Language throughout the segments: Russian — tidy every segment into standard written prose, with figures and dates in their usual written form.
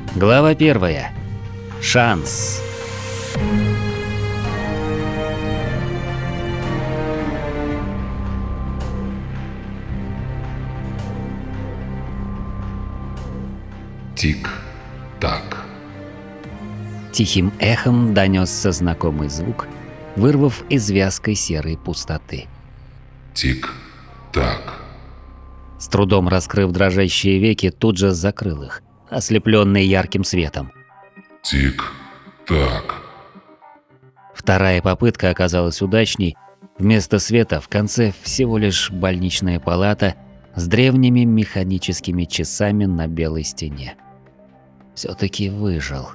Глава 1. Шанс. Тик-так. Тихим эхом донесся знакомый звук, вырвав из вязкой серой пустоты. Тик-так. С трудом раскрыв дрожащие веки, тут же закрыл их, ослепленный ярким светом. Тик-так. Вторая попытка оказалась удачней. Вместо света в конце всего лишь больничная палата с древними механическими часами на белой стене. Все-таки выжил.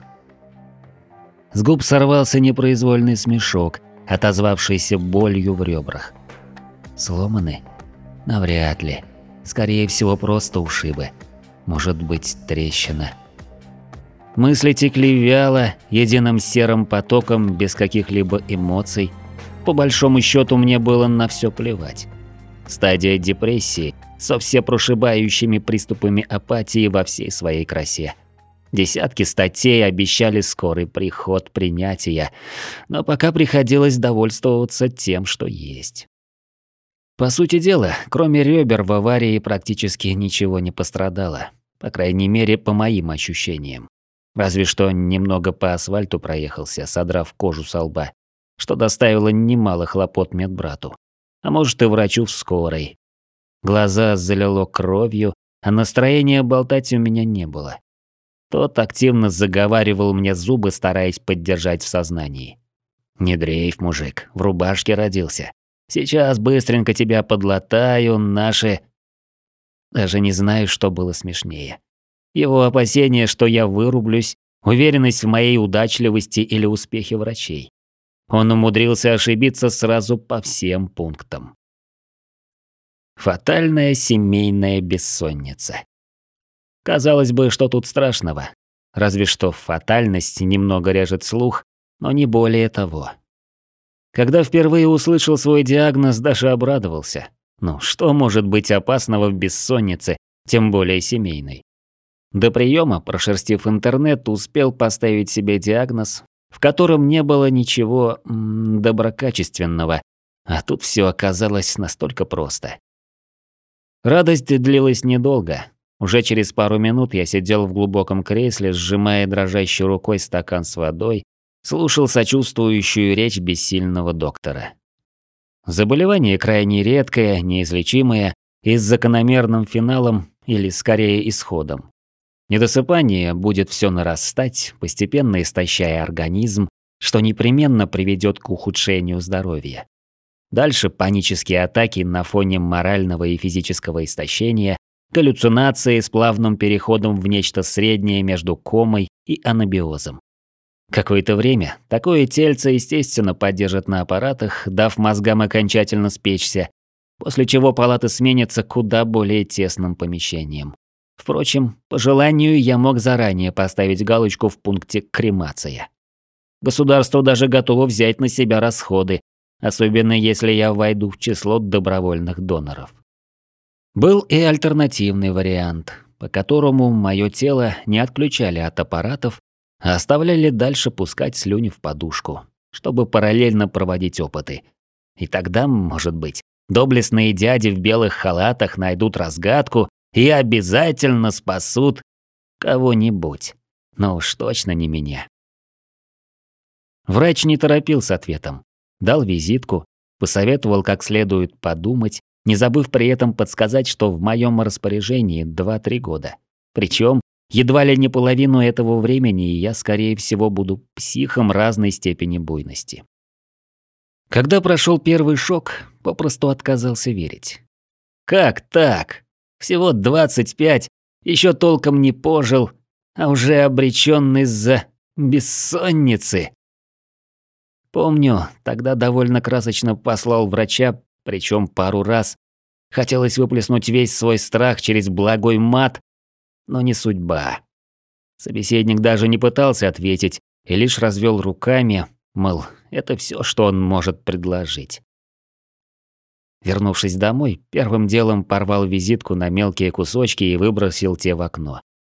С губ сорвался непроизвольный смешок, отозвавшийся болью в ребрах. Сломаны? Навряд ли. Скорее всего, просто ушибы. Может быть, трещина. Мысли текли вяло, единым серым потоком, без каких-либо эмоций. По большому счету, мне было на все плевать. Стадия депрессии со всепрошибающими приступами апатии во всей своей красе. Десятки статей обещали скорый приход принятия, но пока приходилось довольствоваться тем, что есть. По сути дела, кроме ребер в аварии практически ничего не пострадало, по крайней мере, по моим ощущениям. Разве что немного по асфальту проехался, содрав кожу со лба, что доставило немало хлопот медбрату, а может и врачу в скорой. Глаза залило кровью, а настроения болтать у меня не было. Тот активно заговаривал мне зубы, стараясь поддержать в сознании. «Не дрейф, мужик, в рубашке родился. Сейчас быстренько тебя подлатаю, наши...» Даже не знаю, что было смешнее. Его опасение, что я вырублюсь, уверенность в моей удачливости или успехе врачей. Он умудрился ошибиться сразу по всем пунктам. Фатальная семейная бессонница. Казалось бы, что тут страшного. Разве что фатальность немного режет слух, но не более того. Когда впервые услышал свой диагноз, даже обрадовался. Ну, что может быть опасного в бессоннице, тем более семейной? До приема, прошерстив интернет, успел поставить себе диагноз, в котором не было ничего доброкачественного, а тут все оказалось настолько просто. Радость длилась недолго. Уже через пару минут я сидел в глубоком кресле, сжимая дрожащей рукой стакан с водой, слушал сочувствующую речь бессильного доктора. Заболевание крайне редкое, неизлечимое и с закономерным финалом или скорее исходом. Недосыпание будет все нарастать, постепенно истощая организм, что непременно приведет к ухудшению здоровья. Дальше панические атаки на фоне морального и физического истощения, галлюцинации с плавным переходом в нечто среднее между комой и анабиозом. Какое-то время такое тельце, естественно, поддержат на аппаратах, дав мозгам окончательно спечься, после чего палаты сменятся куда более тесным помещением. Впрочем, по желанию я мог заранее поставить галочку в пункте «кремация». Государство даже готово взять на себя расходы, особенно если я войду в число добровольных доноров. Был и альтернативный вариант, по которому мое тело не отключали от аппаратов, а оставляли дальше пускать слюни в подушку, чтобы параллельно проводить опыты. И тогда, может быть, доблестные дяди в белых халатах найдут разгадку и обязательно спасут кого-нибудь. Но уж точно не меня. Врач не торопил с ответом. Дал визитку, посоветовал как следует подумать, не забыв при этом подсказать, что в моем распоряжении 2-3 года. Причем едва ли не половину этого времени я, скорее всего, буду психом разной степени буйности. Когда прошел первый шок, попросту отказался верить. Как так? Всего 25, еще толком не пожил, а уже обречен из-за бессонницы. Помню, тогда довольно красочно послал врача, причем пару раз. Хотелось выплеснуть весь свой страх через благой мат, но не судьба. Собеседник даже не пытался ответить и лишь развел руками, мол, это все, что он может предложить. Вернувшись домой, первым делом порвал визитку на мелкие кусочки и выбросил те в окно.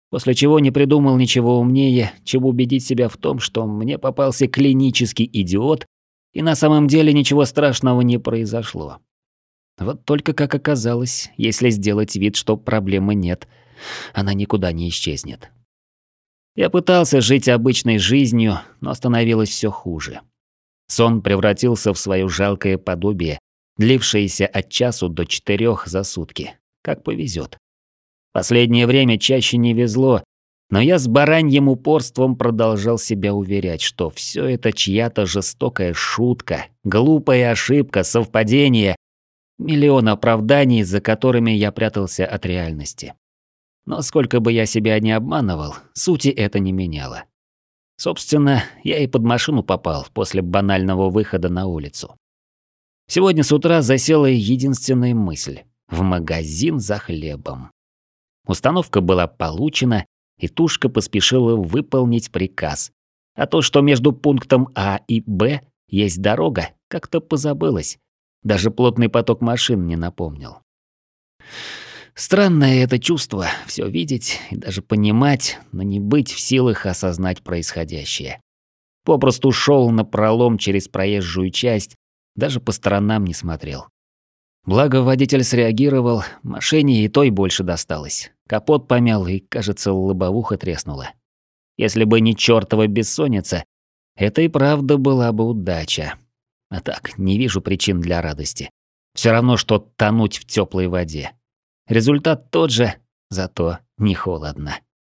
После чего не придумал ничего умнее, чем убедить себя в том, что мне попался клинический идиот, и на самом деле ничего страшного не произошло. Вот только как оказалось, если сделать вид, что проблемы нет, она никуда не исчезнет. Я пытался жить обычной жизнью, но становилось все хуже. Сон превратился в свое жалкое подобие, длившееся от часу до 4 за сутки. Как повезет. Последнее время чаще не везло, но я с бараньим упорством продолжал себя уверять, что все это чья-то жестокая шутка, глупая ошибка, совпадение, миллион оправданий, за которыми я прятался от реальности. Но сколько бы я себя не обманывал, сути это не меняло. Собственно, я и под машину попал после банального выхода на улицу. Сегодня с утра засела единственная мысль – в магазин за хлебом. Установка была получена, и Тушка поспешила выполнить приказ. А то, что между пунктом А и Б есть дорога, как-то позабылось. Даже плотный поток машин не напомнил. Странное это чувство – все видеть и даже понимать, но не быть в силах осознать происходящее. Попросту шел напролом через проезжую часть, даже по сторонам не смотрел. Благо водитель среагировал, машине и той больше досталось. Капот помял и, кажется, лобовуха треснула. Если бы не чёртова бессонница, это и правда была бы удача. А так, не вижу причин для радости. Все равно, что тонуть в теплой воде. Результат тот же, зато не холодно.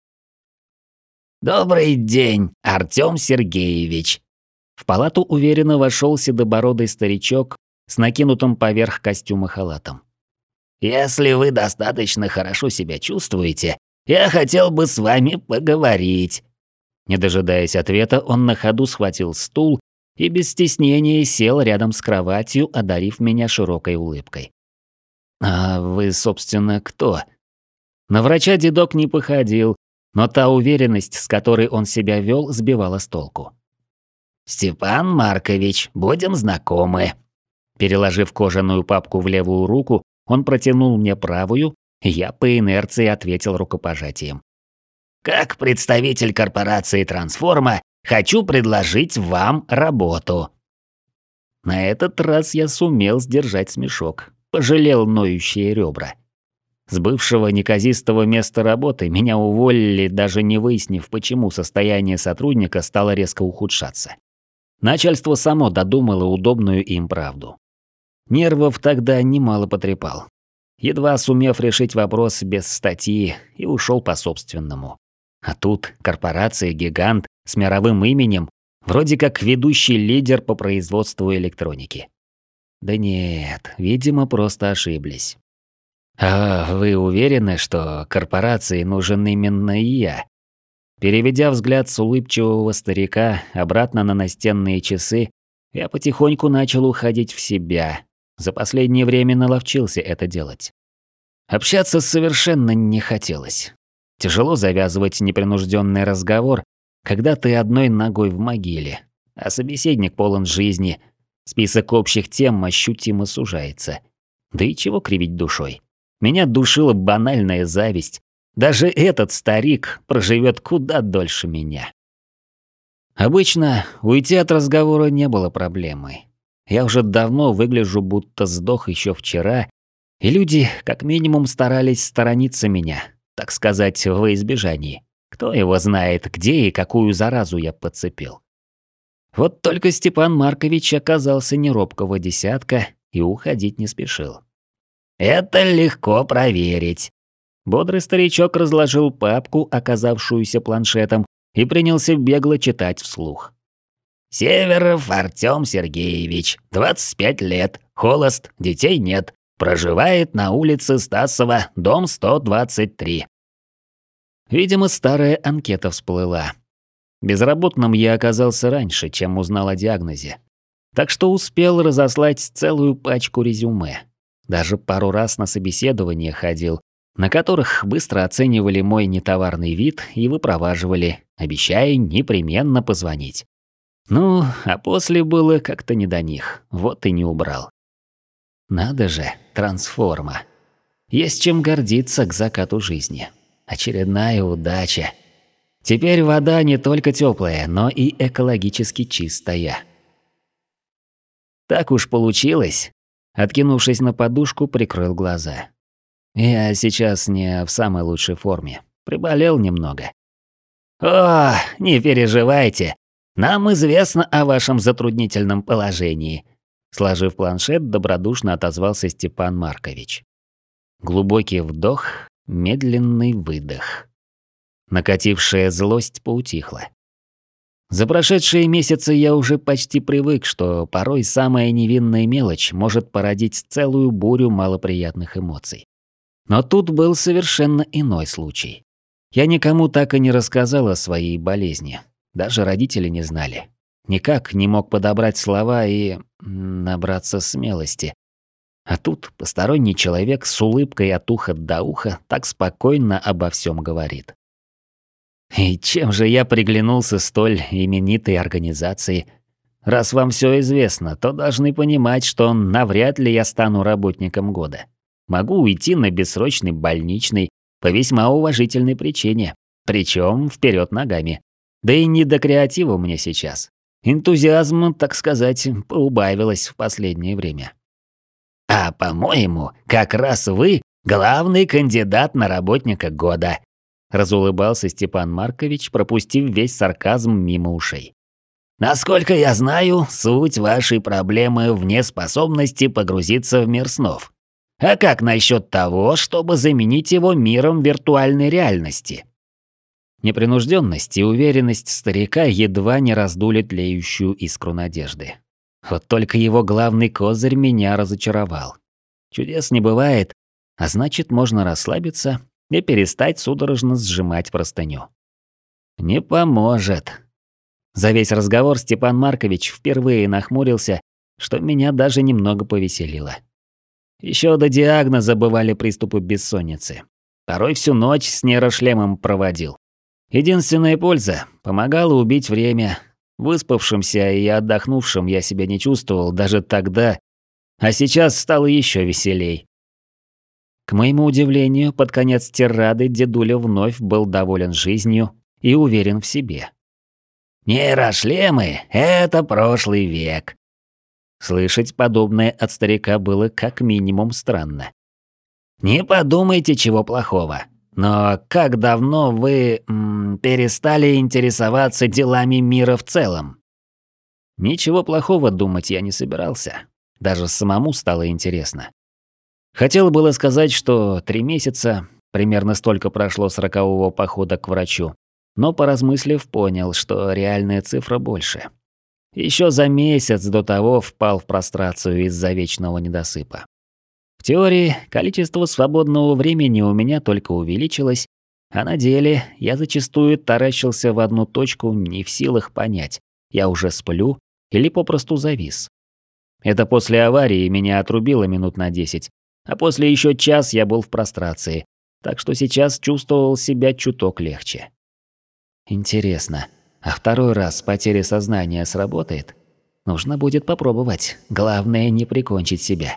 «Добрый день, Артём Сергеевич!» В палату уверенно вошел седобородый старичок с накинутым поверх костюма халатом. «Если вы достаточно хорошо себя чувствуете, я хотел бы с вами поговорить». Не дожидаясь ответа, он на ходу схватил стул и без стеснения сел рядом с кроватью, одарив меня широкой улыбкой. «А вы, собственно, кто?» На врача дедок не походил, но та уверенность, с которой он себя вел, сбивала с толку. «Степан Маркович, будем знакомы». Переложив кожаную папку в левую руку, он протянул мне правую, и я по инерции ответил рукопожатием. «Как представитель корпорации «Трансформа» хочу предложить вам работу». На этот раз я сумел сдержать смешок, пожалел ноющие ребра. С бывшего неказистого места работы меня уволили, даже не выяснив, почему состояние сотрудника стало резко ухудшаться. Начальство само додумало удобную им правду. Нервов тогда немало потрепал. Едва сумев решить вопрос без статьи, и ушел по собственному. А тут корпорация-гигант с мировым именем, вроде как ведущий лидер по производству электроники. Да нет, видимо, просто ошиблись. «А вы уверены, что корпорации нужен именно я?» Переведя взгляд с улыбчивого старика обратно на настенные часы, я потихоньку начал уходить в себя. За последнее время наловчился это делать. Общаться совершенно не хотелось. Тяжело завязывать непринужденный разговор, когда ты одной ногой в могиле, а собеседник полон жизни. Список общих тем ощутимо сужается. Да и чего кривить душой? Меня душила банальная зависть. Даже этот старик проживет куда дольше меня. Обычно уйти от разговора не было проблемой. Я уже давно выгляжу, будто сдох еще вчера, и люди как минимум старались сторониться меня, так сказать, во избежании. Кто его знает, где и какую заразу я подцепил. Вот только Степан Маркович оказался не робкого десятка и уходить не спешил. «Это легко проверить». Бодрый старичок разложил папку, оказавшуюся планшетом, и принялся бегло читать вслух. «Северов Артём Сергеевич, 25 лет, холост, детей нет, проживает на улице Стасова, дом 123». Видимо, старая анкета всплыла. Безработным я оказался раньше, чем узнал о диагнозе. Так что успел разослать целую пачку резюме. Даже пару раз на собеседование ходил, на которых быстро оценивали мой нетоварный вид и выпроваживали, обещая непременно позвонить. Ну, а после было как-то не до них, вот и не убрал. Надо же, трансформа. Есть чем гордиться к закату жизни. Очередная удача. Теперь вода не только теплая, но и экологически чистая. Так уж получилось. Откинувшись на подушку, прикрыл глаза. Я сейчас не в самой лучшей форме. Приболел немного. «О, не переживайте. Нам известно о вашем затруднительном положении», сложив планшет, добродушно отозвался Степан Маркович. Глубокий вдох, медленный выдох. Накатившая злость поутихла. За прошедшие месяцы я уже почти привык, что порой самая невинная мелочь может породить целую бурю малоприятных эмоций. Но тут был совершенно иной случай. Я никому так и не рассказал о своей болезни. Даже родители не знали. Никак не мог подобрать слова и набраться смелости. А тут посторонний человек с улыбкой от уха до уха так спокойно обо всем говорит. И чем же я приглянулся столь именитой организации? Раз вам все известно, то должны понимать, что навряд ли я стану работником года. Могу уйти на бессрочный больничный по весьма уважительной причине, причем вперед ногами. Да и не до креатива мне сейчас. Энтузиазм, так сказать, поубавилось в последнее время. А по-моему, как раз вы главный кандидат на работника года, разулыбался Степан Маркович, пропустив весь сарказм мимо ушей. Насколько я знаю, суть вашей проблемы в неспособности погрузиться в мир снов. А как насчет того, чтобы заменить его миром виртуальной реальности? Непринужденность и уверенность старика едва не раздули тлеющую искру надежды. Вот только его главный козырь меня разочаровал. Чудес не бывает, а значит, можно расслабиться и перестать судорожно сжимать простыню. Не поможет. За весь разговор Степан Маркович впервые нахмурился, что меня даже немного повеселило. Еще до диагноза бывали приступы бессонницы. Порой всю ночь с нейрошлемом проводил. Единственная польза – помогала убить время. Выспавшимся и отдохнувшим я себя не чувствовал даже тогда, а сейчас стало еще веселей. К моему удивлению, под конец тирады дедуля вновь был доволен жизнью и уверен в себе. «Нейрошлемы – это прошлый век». Слышать подобное от старика было как минимум странно. «Не подумайте чего плохого. Но как давно вы перестали интересоваться делами мира в целом?» Ничего плохого думать я не собирался. Даже самому стало интересно. Хотел было сказать, что 3 месяца, примерно столько прошло с рокового похода к врачу, но поразмыслив, понял, что реальная цифра больше. Еще за месяц до того впал в прострацию из-за вечного недосыпа. В теории количество свободного времени у меня только увеличилось, а на деле я зачастую таращился в одну точку, не в силах понять, я уже сплю или попросту завис. Это после аварии меня отрубило минут на 10, а после еще час я был в прострации, так что сейчас чувствовал себя чуток легче. Интересно, а второй раз потеря сознания сработает? Нужно будет попробовать, главное не прикончить себя.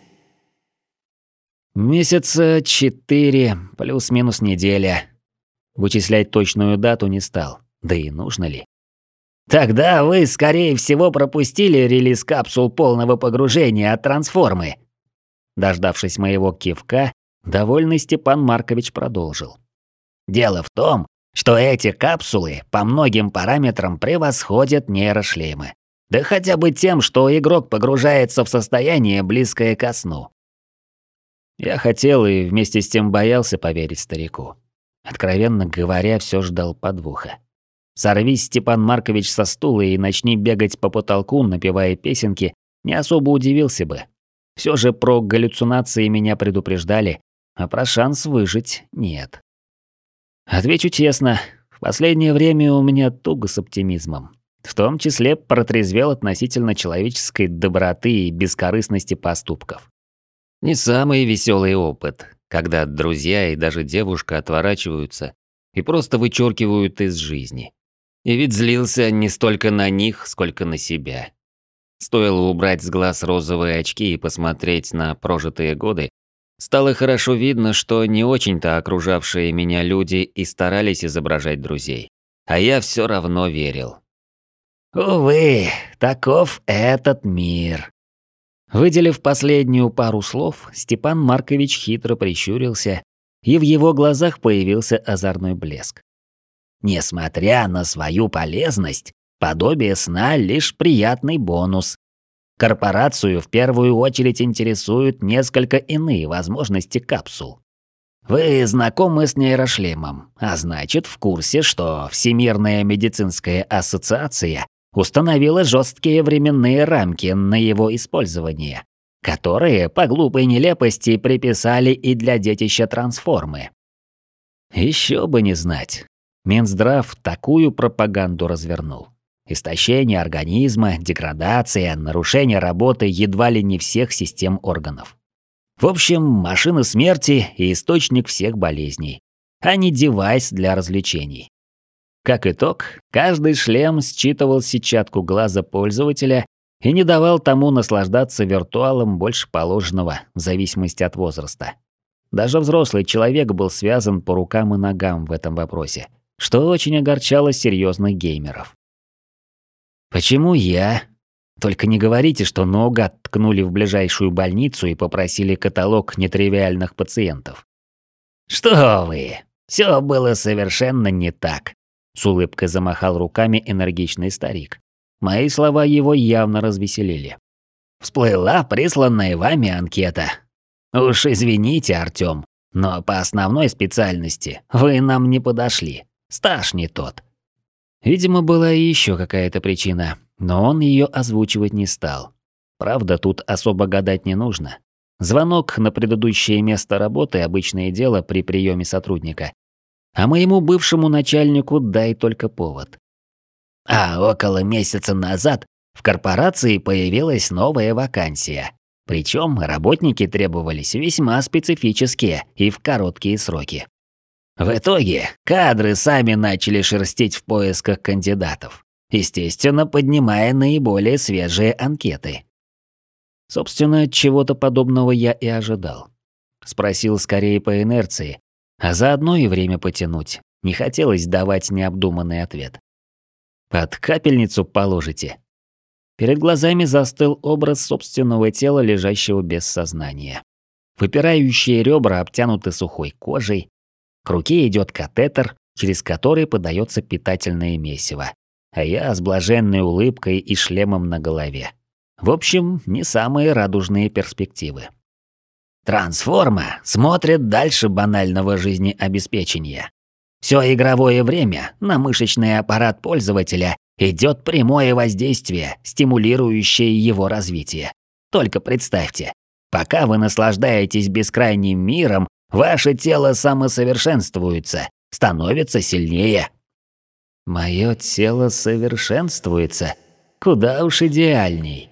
Месяца 4 плюс-минус неделя. Вычислять точную дату не стал, да и нужно ли? Тогда вы, скорее всего, пропустили релиз капсул полного погружения от трансформы. Дождавшись моего кивка, довольный Степан Маркович продолжил. Дело в том, что эти капсулы по многим параметрам превосходят нейрошлемы. Да хотя бы тем, что игрок погружается в состояние, близкое ко сну. Я хотел и вместе с тем боялся поверить старику. Откровенно говоря, все ждал подвоха. Сорвись Степан Маркович со стула и начни бегать по потолку, напевая песенки, не особо удивился бы. Все же про галлюцинации меня предупреждали, а про шанс выжить нет. Отвечу честно, в последнее время у меня туго с оптимизмом. В том числе протрезвел относительно человеческой доброты и бескорыстности поступков. Не самый веселый опыт, когда друзья и даже девушка отворачиваются и просто вычеркивают из жизни. И ведь злился не столько на них, сколько на себя. Стоило убрать с глаз розовые очки и посмотреть на прожитые годы, Стало хорошо видно, что не очень-то окружавшие меня люди и старались изображать друзей. А я все равно верил. «Увы, таков этот мир». Выделив последнюю пару слов, Степан Маркович хитро прищурился, и в его глазах появился озорной блеск. «Несмотря на свою полезность, подобие сна — лишь приятный бонус. Корпорацию в первую очередь интересуют несколько иные возможности капсул. Вы знакомы с нейрошлемом, а значит, в курсе, что Всемирная медицинская ассоциация установила жесткие временные рамки на его использование, которые по глупой нелепости приписали и для детища трансформы. Еще бы не знать. Минздрав такую пропаганду развернул. Истощение организма, деградация, нарушение работы едва ли не всех систем органов. В общем, машина смерти и источник всех болезней, а не девайс для развлечений. Как итог, каждый шлем считывал сетчатку глаза пользователя и не давал тому наслаждаться виртуалом больше положенного, в зависимости от возраста. Даже взрослый человек был связан по рукам и ногам в этом вопросе, что очень огорчало серьезных геймеров. Почему я? Только не говорите, что наугад ткнули в ближайшую больницу и попросили каталог нетривиальных пациентов. Что вы? Все было совершенно не так. С улыбкой замахал руками энергичный старик. Мои слова его явно развеселили. Всплыла присланная вами анкета. Уж извините, Артём, но по основной специальности вы нам не подошли. Стаж не тот. Видимо, была и еще какая-то причина, но он ее озвучивать не стал. Правда, тут особо гадать не нужно. Звонок на предыдущее место работы – обычное дело при приеме сотрудника. А моему бывшему начальнику дай только повод. А около месяца назад в корпорации появилась новая вакансия. Причем работники требовались весьма специфические и в короткие сроки. В итоге кадры сами начали шерстить в поисках кандидатов, естественно, поднимая наиболее свежие анкеты. Собственно, чего-то подобного я и ожидал. Спросил скорее по инерции, а заодно и время потянуть. Не хотелось давать необдуманный ответ. «Под капельницу положите». Перед глазами застыл образ собственного тела, лежащего без сознания. Выпирающие ребра обтянуты сухой кожей. К руке идет катетер, через который подается питательное месиво. А я с блаженной улыбкой и шлемом на голове. В общем, не самые радужные перспективы. Трансформа смотрит дальше банального жизнеобеспечения. Все игровое время на мышечный аппарат пользователя идет прямое воздействие, стимулирующее его развитие. Только представьте, пока вы наслаждаетесь бескрайним миром, ваше тело самосовершенствуется, становится сильнее. Мое тело совершенствуется, куда уж идеальней.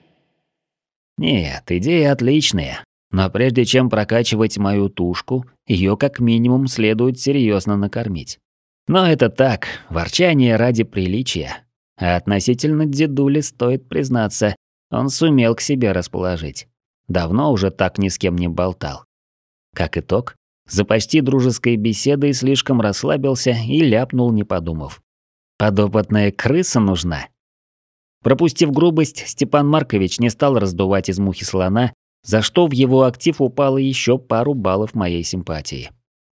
Нет, идея отличная, но прежде чем прокачивать мою тушку, ее как минимум следует серьезно накормить. Но это так, ворчание ради приличия. А относительно дедули стоит признаться, он сумел к себе расположить. Давно уже так ни с кем не болтал. Как итог, за почти дружеской беседой слишком расслабился и ляпнул, не подумав. Подопытная крыса нужна. Пропустив грубость, Степан Маркович не стал раздувать из мухи слона, за что в его актив упало еще пару баллов моей симпатии.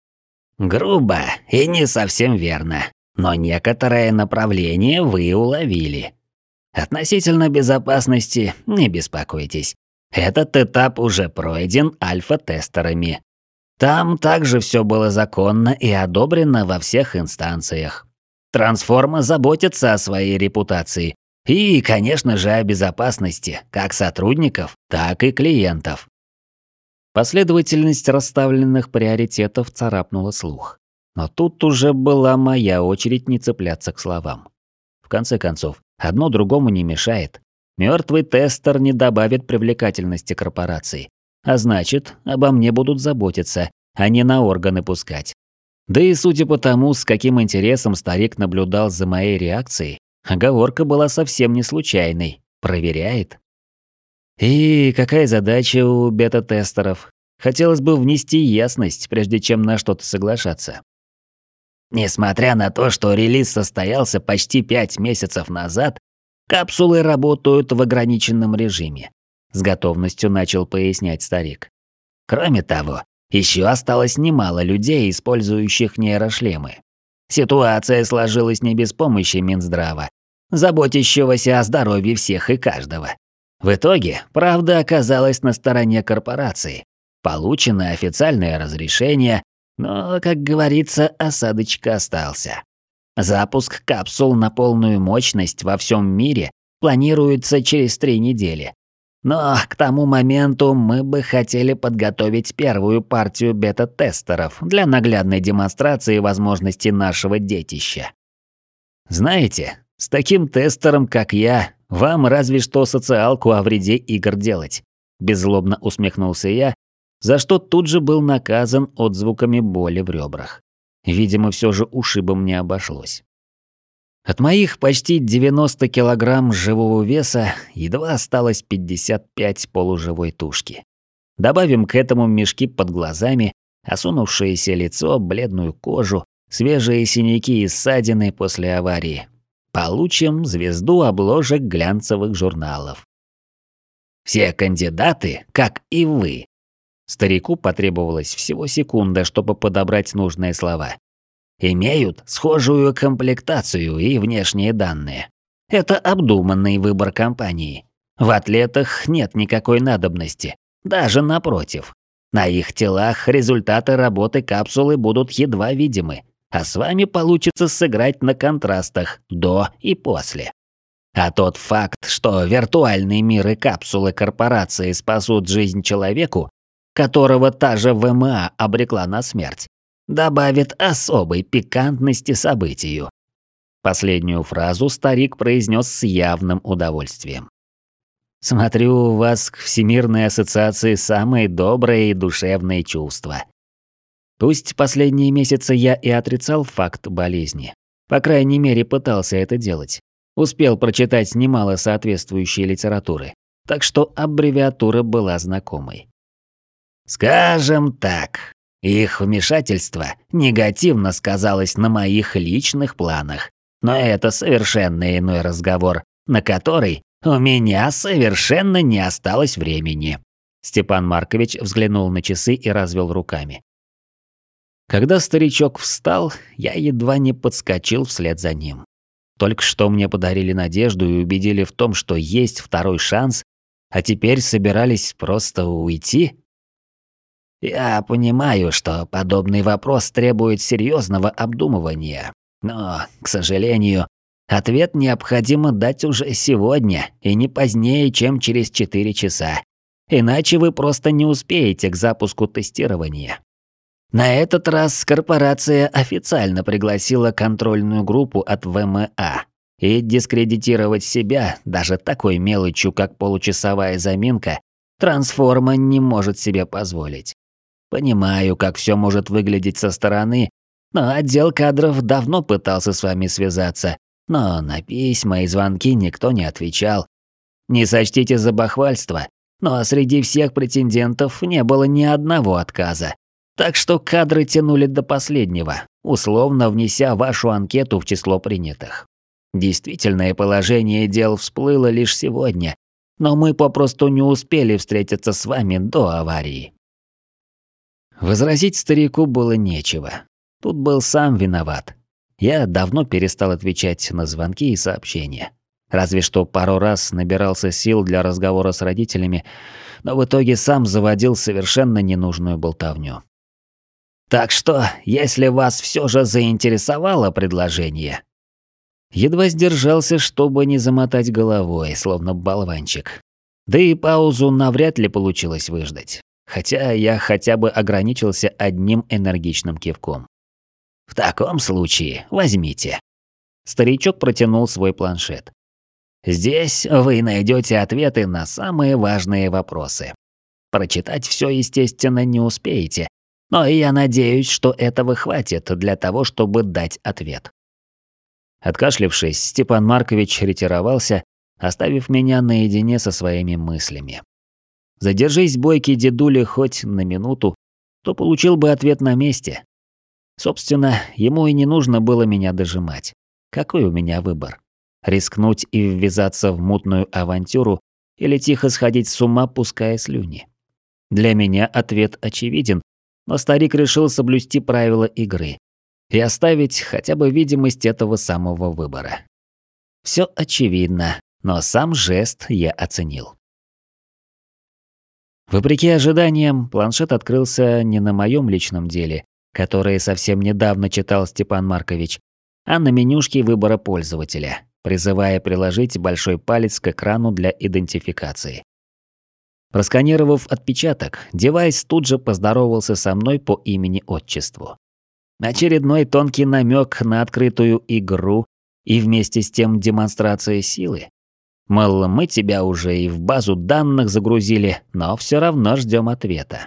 Грубо и не совсем верно, но некоторое направление вы уловили. Относительно безопасности не беспокойтесь. Этот этап уже пройден альфа-тестерами. Там также все было законно и одобрено во всех инстанциях. Трансформа заботится о своей репутации и, конечно же, о безопасности как сотрудников, так и клиентов. Последовательность расставленных приоритетов царапнула слух. Но тут уже была моя очередь не цепляться к словам. В конце концов, одно другому не мешает. Мертвый тестер не добавит привлекательности корпорации. А значит, обо мне будут заботиться, а не на органы пускать. Да и судя по тому, с каким интересом старик наблюдал за моей реакцией, оговорка была совсем не случайной. Проверяет. И какая задача у бета-тестеров? Хотелось бы внести ясность, прежде чем на что-то соглашаться. Несмотря на то, что релиз состоялся почти 5 месяцев назад, капсулы работают в ограниченном режиме. С готовностью начал пояснять старик. Кроме того, еще осталось немало людей, использующих нейрошлемы. Ситуация сложилась не без помощи Минздрава, заботящегося о здоровье всех и каждого. В итоге правда оказалась на стороне корпорации. Получено официальное разрешение, но, как говорится, осадочка остался. Запуск капсул на полную мощность во всем мире планируется через 3 недели. Но к тому моменту мы бы хотели подготовить первую партию бета-тестеров для наглядной демонстрации возможностей нашего детища. Знаете, с таким тестером, как я, вам разве что социалку о вреде игр делать. Беззлобно усмехнулся я, за что тут же был наказан отзвуками боли в ребрах. Видимо, все же ушибом не обошлось. От моих почти 90 килограмм живого веса едва осталось 55 полуживой тушки. Добавим к этому мешки под глазами, осунувшееся лицо, бледную кожу, свежие синяки и ссадины после аварии. Получим звезду обложек глянцевых журналов. Все кандидаты, как и вы. Старику потребовалось всего секунда, чтобы подобрать нужные слова. Имеют схожую комплектацию и внешние данные. Это обдуманный выбор компании. В атлетах нет никакой надобности. Даже напротив. На их телах результаты работы капсулы будут едва видимы, а с вами получится сыграть на контрастах до и после. А тот факт, что виртуальный мир и капсулы корпорации спасут жизнь человеку, которого та же ВМА обрекла на смерть, добавит особой пикантности событию. Последнюю фразу старик произнес с явным удовольствием. Смотрю, у вас к Всемирной ассоциации самые добрые и душевные чувства. Пусть последние месяцы я и отрицал факт болезни. По крайней мере, пытался это делать. Успел прочитать немало соответствующей литературы, так что аббревиатура была знакомой. Скажем так, их вмешательство негативно сказалось на моих личных планах, но это совершенно иной разговор, на который у меня совершенно не осталось времени. Степан Маркович взглянул на часы и развел руками. Когда старичок встал, я едва не подскочил вслед за ним. Только что мне подарили надежду и убедили в том, что есть второй шанс, а теперь собирались просто уйти? Я понимаю, что подобный вопрос требует серьезного обдумывания, но, к сожалению, ответ необходимо дать уже сегодня и не позднее, чем через 4 часа. Иначе вы просто не успеете к запуску тестирования. На этот раз корпорация официально пригласила контрольную группу от ВМА, и дискредитировать себя даже такой мелочью, как получасовая заминка, трансформа не может себе позволить. Понимаю, как все может выглядеть со стороны, но отдел кадров давно пытался с вами связаться, но на письма и звонки никто не отвечал. Не сочтите за бахвальство, но среди всех претендентов не было ни одного отказа. Так что кадры тянули до последнего, условно внеся вашу анкету в число принятых. Действительное положение дел всплыло лишь сегодня, но мы попросту не успели встретиться с вами до аварии. Возразить старику было нечего. Тут был сам виноват. Я давно перестал отвечать на звонки и сообщения. Разве что пару раз набирался сил для разговора с родителями, но в итоге сам заводил совершенно ненужную болтовню. Так что, если вас все же заинтересовало предложение... Едва сдержался, чтобы не замотать головой, словно болванчик. Да и паузу навряд ли получилось выждать. Хотя я хотя бы ограничился одним энергичным кивком. В таком случае возьмите. Старичок протянул свой планшет. Здесь вы найдете ответы на самые важные вопросы. Прочитать все, естественно, не успеете, но я надеюсь, что этого хватит для того, чтобы дать ответ. Откашлившись, Степан Маркович ретировался, оставив меня наедине со своими мыслями. Задержись бойкий дедуля хоть на минуту, то получил бы ответ на месте. Собственно, ему и не нужно было меня дожимать. Какой у меня выбор? Рискнуть и ввязаться в мутную авантюру или тихо сходить с ума, пуская слюни? Для меня ответ очевиден, но старик решил соблюсти правила игры и оставить хотя бы видимость этого самого выбора. Все очевидно, но сам жест я оценил. Вопреки ожиданиям, планшет открылся не на моем личном деле, которое совсем недавно читал Степан Маркович, а на менюшке выбора пользователя, призывая приложить большой палец к экрану для идентификации. Просканировав отпечаток, девайс тут же поздоровался со мной по имени-отчеству. Очередной тонкий намек на открытую игру и вместе с тем демонстрация силы. Мол, мы тебя уже и в базу данных загрузили, но все равно ждем ответа.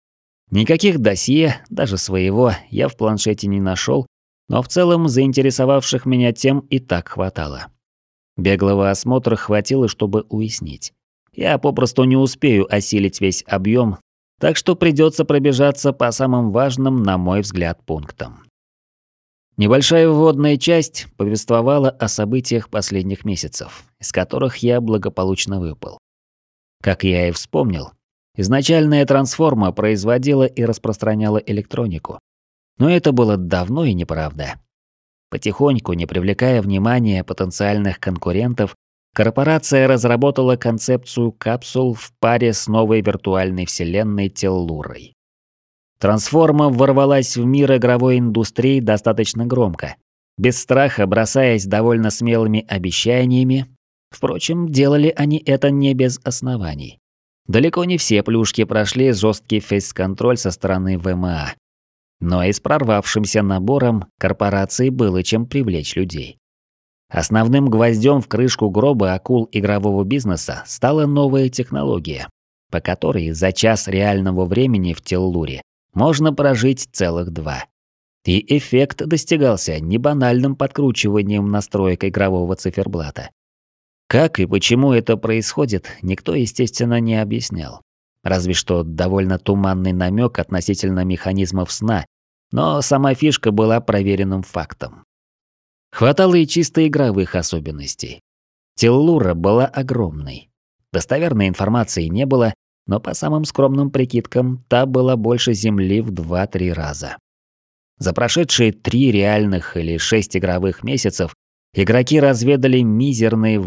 Никаких досье, даже своего, я в планшете не нашел, но в целом заинтересовавших меня тем и так хватало. Беглого осмотра хватило, чтобы уяснить. Я попросту не успею осилить весь объем, так что придется пробежаться по самым важным, на мой взгляд, пунктам. Небольшая вводная часть повествовала о событиях последних месяцев, из которых я благополучно выпал. Как я и вспомнил, изначальная трансформа производила и распространяла электронику. Но это было давно и неправда. Потихоньку, не привлекая внимания потенциальных конкурентов, корпорация разработала концепцию капсул в паре с новой виртуальной вселенной Теллурой. Трансформа ворвалась в мир игровой индустрии достаточно громко, без страха бросаясь довольно смелыми обещаниями. Впрочем, делали они это не без оснований. Далеко не все плюшки прошли жесткий фейс-контроль со стороны ВМА. Но и с прорвавшимся набором корпорации было чем привлечь людей. Основным гвоздем в крышку гроба акул игрового бизнеса стала новая технология, по которой за час реального времени в Теллуре можно прожить целых 2. И эффект достигался не банальным подкручиванием настроек игрового циферблата. Как и почему это происходит, никто, естественно, не объяснял. Разве что довольно туманный намек относительно механизмов сна, но сама фишка была проверенным фактом. Хватало и чисто игровых особенностей. Теллура была огромной. Достоверной информации не было, но по самым скромным прикидкам, та была больше Земли в 2-3 раза. За прошедшие 3 реальных или 6 игровых месяцев игроки разведали мизерные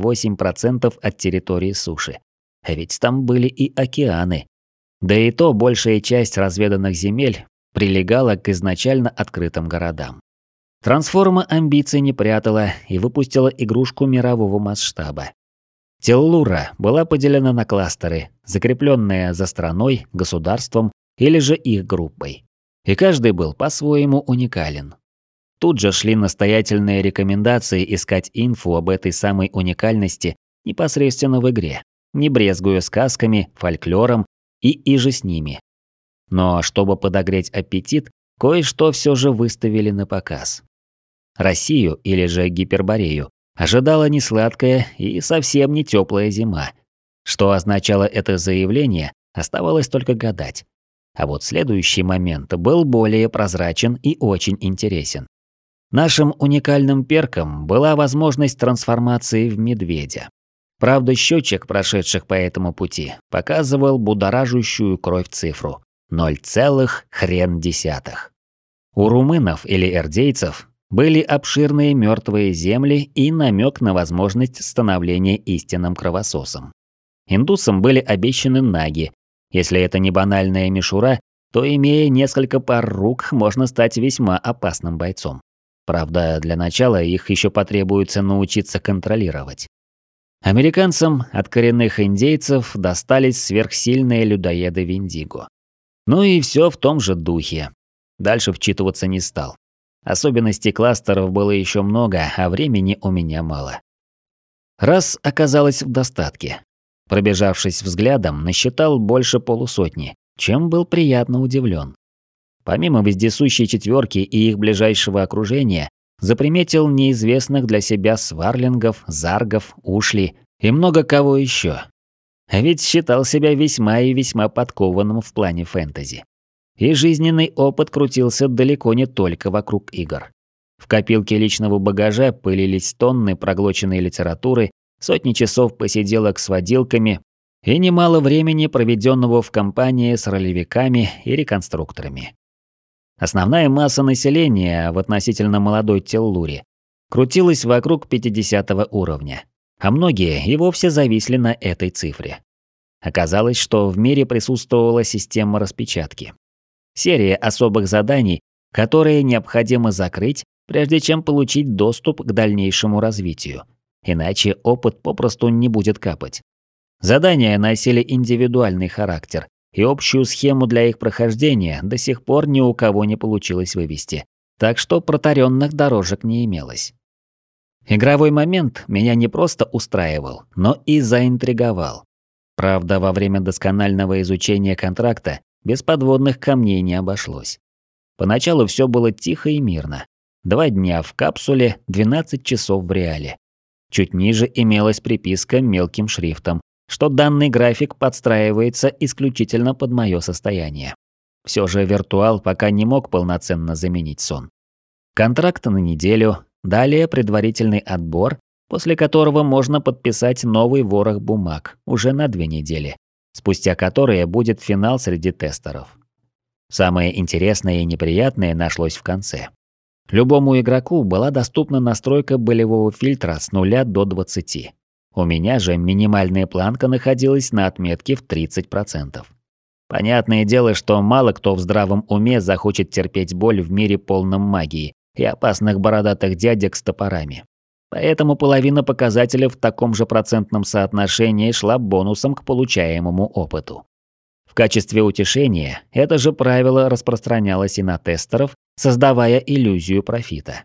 8% от территории суши. А ведь там были и океаны. Да и то большая часть разведанных земель прилегала к изначально открытым городам. Трансформа амбиций не прятала и выпустила игрушку мирового масштаба. Теллура была поделена на кластеры, закрепленные за страной, государством или же их группой. И каждый был по-своему уникален. Тут же шли настоятельные рекомендации искать инфу об этой самой уникальности непосредственно в игре, не брезгуя сказками, фольклором и иже с ними. Но чтобы подогреть аппетит, кое-что все же выставили на показ. Россию, или же Гиперборею, ожидала несладкая и совсем не теплая зима. Что означало это заявление, оставалось только гадать. А вот следующий момент был более прозрачен и очень интересен. Нашим уникальным перком была возможность трансформации в медведя. Правда, счетчик прошедших по этому пути показывал будоражащую кровь цифру – 0,1. У румынов или эрдейцев были обширные мертвые земли и намек на возможность становления истинным кровососом. Индусам были обещаны наги. Если это не банальная мишура, то, имея несколько пар рук, можно стать весьма опасным бойцом. Правда, для начала их еще потребуется научиться контролировать. Американцам от коренных индейцев достались сверхсильные людоеды Виндиго. Ну и все в том же духе. Дальше вчитываться не стал. Особенностей кластеров было еще много, а времени у меня мало. Раз оказалось в достатке. Пробежавшись взглядом, насчитал больше полусотни, чем был приятно удивлен. Помимо вездесущей четверки и их ближайшего окружения, заприметил неизвестных для себя сварлингов, заргов, ушли и много кого еще. А ведь считал себя весьма и весьма подкованным в плане фэнтези. И жизненный опыт крутился далеко не только вокруг игр. В копилке личного багажа пылились тонны проглоченной литературы, сотни часов посиделок с водилками и немало времени, проведенного в компании с ролевиками и реконструкторами. Основная масса населения в относительно молодой Теллуре крутилась вокруг 50 уровня, а многие и вовсе зависли на этой цифре. Оказалось, что в мире присутствовала система распечатки. Серия особых заданий, которые необходимо закрыть, прежде чем получить доступ к дальнейшему развитию. Иначе опыт попросту не будет капать. Задания носили индивидуальный характер, и общую схему для их прохождения до сих пор ни у кого не получилось вывести, так что протаренных дорожек не имелось. Игровой момент меня не просто устраивал, но и заинтриговал. Правда, во время досконального изучения контракта без подводных камней не обошлось. Поначалу все было тихо и мирно. 2 дня в капсуле, 12 часов в реале. Чуть ниже имелась приписка мелким шрифтом, что данный график подстраивается исключительно под мое состояние. Все же виртуал пока не мог полноценно заменить сон. Контракт на неделю, далее предварительный отбор, после которого можно подписать новый ворох бумаг уже на 2 недели, спустя которые будет финал среди тестеров. Самое интересное и неприятное нашлось в конце. Любому игроку была доступна настройка болевого фильтра с 0 до 20. У меня же минимальная планка находилась на отметке в 30%. Понятное дело, что мало кто в здравом уме захочет терпеть боль в мире полном магии и опасных бородатых дядек с топорами. Поэтому половина показателя в таком же процентном соотношении шла бонусом к получаемому опыту. В качестве утешения это же правило распространялось и на тестеров, создавая иллюзию профита.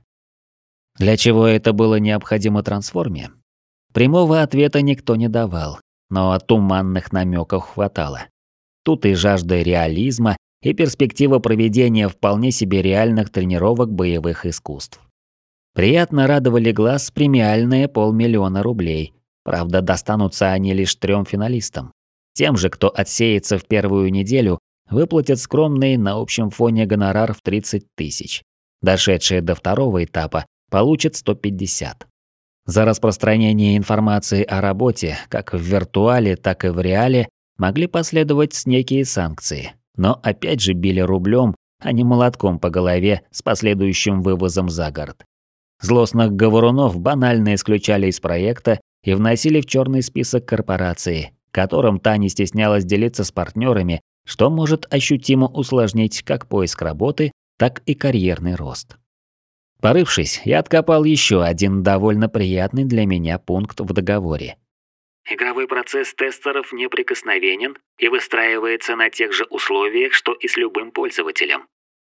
Для чего это было необходимо трансформе? Прямого ответа никто не давал, но туманных намеков хватало. Тут и жажда реализма, и перспектива проведения вполне себе реальных тренировок боевых искусств. Приятно радовали глаз премиальные 500 000 рублей, правда достанутся они лишь 3 финалистам. Тем же, кто отсеется в первую неделю, выплатят скромный на общем фоне гонорар в 30 000. Дошедшие до 2-го этапа получат 150. За распространение информации о работе, как в виртуале, так и в реале, могли последовать некие санкции, но опять же били рублем, а не молотком по голове с последующим вывозом за город. Злостных говорунов банально исключали из проекта и вносили в черный список корпорации, которым та не стеснялась делиться с партнерами, что может ощутимо усложнить как поиск работы, так и карьерный рост. Порывшись, я откопал еще один довольно приятный для меня пункт в договоре. Игровой процесс тестеров неприкосновенен и выстраивается на тех же условиях, что и с любым пользователем.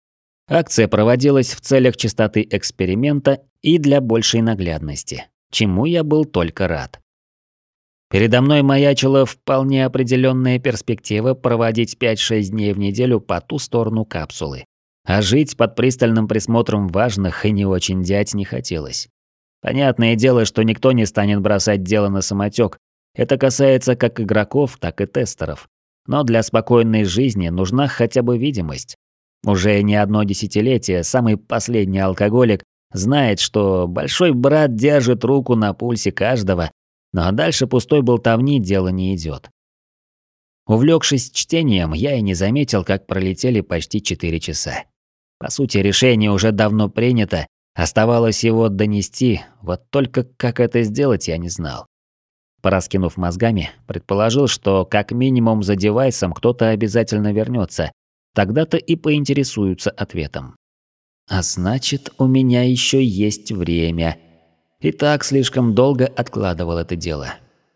Акция проводилась в целях чистоты эксперимента и для большей наглядности, чему я был только рад. Передо мной маячила вполне определенная перспектива проводить 5-6 дней в неделю по ту сторону капсулы. А жить под пристальным присмотром важных и не очень дядь не хотелось. Понятное дело, что никто не станет бросать дело на самотек. Это касается как игроков, так и тестеров. Но для спокойной жизни нужна хотя бы видимость. Уже не одно десятилетие самый последний алкоголик знает, что большой брат держит руку на пульсе каждого, но дальше пустой болтовни дело не идет. Увлекшись чтением, я и не заметил, как пролетели почти 4 часа. По сути, решение уже давно принято, оставалось его донести, вот только как это сделать я не знал. Пораскинув мозгами, предположил, что как минимум за девайсом кто-то обязательно вернется, тогда-то и поинтересуются ответом. А значит, у меня еще есть время. И так слишком долго откладывал это дело.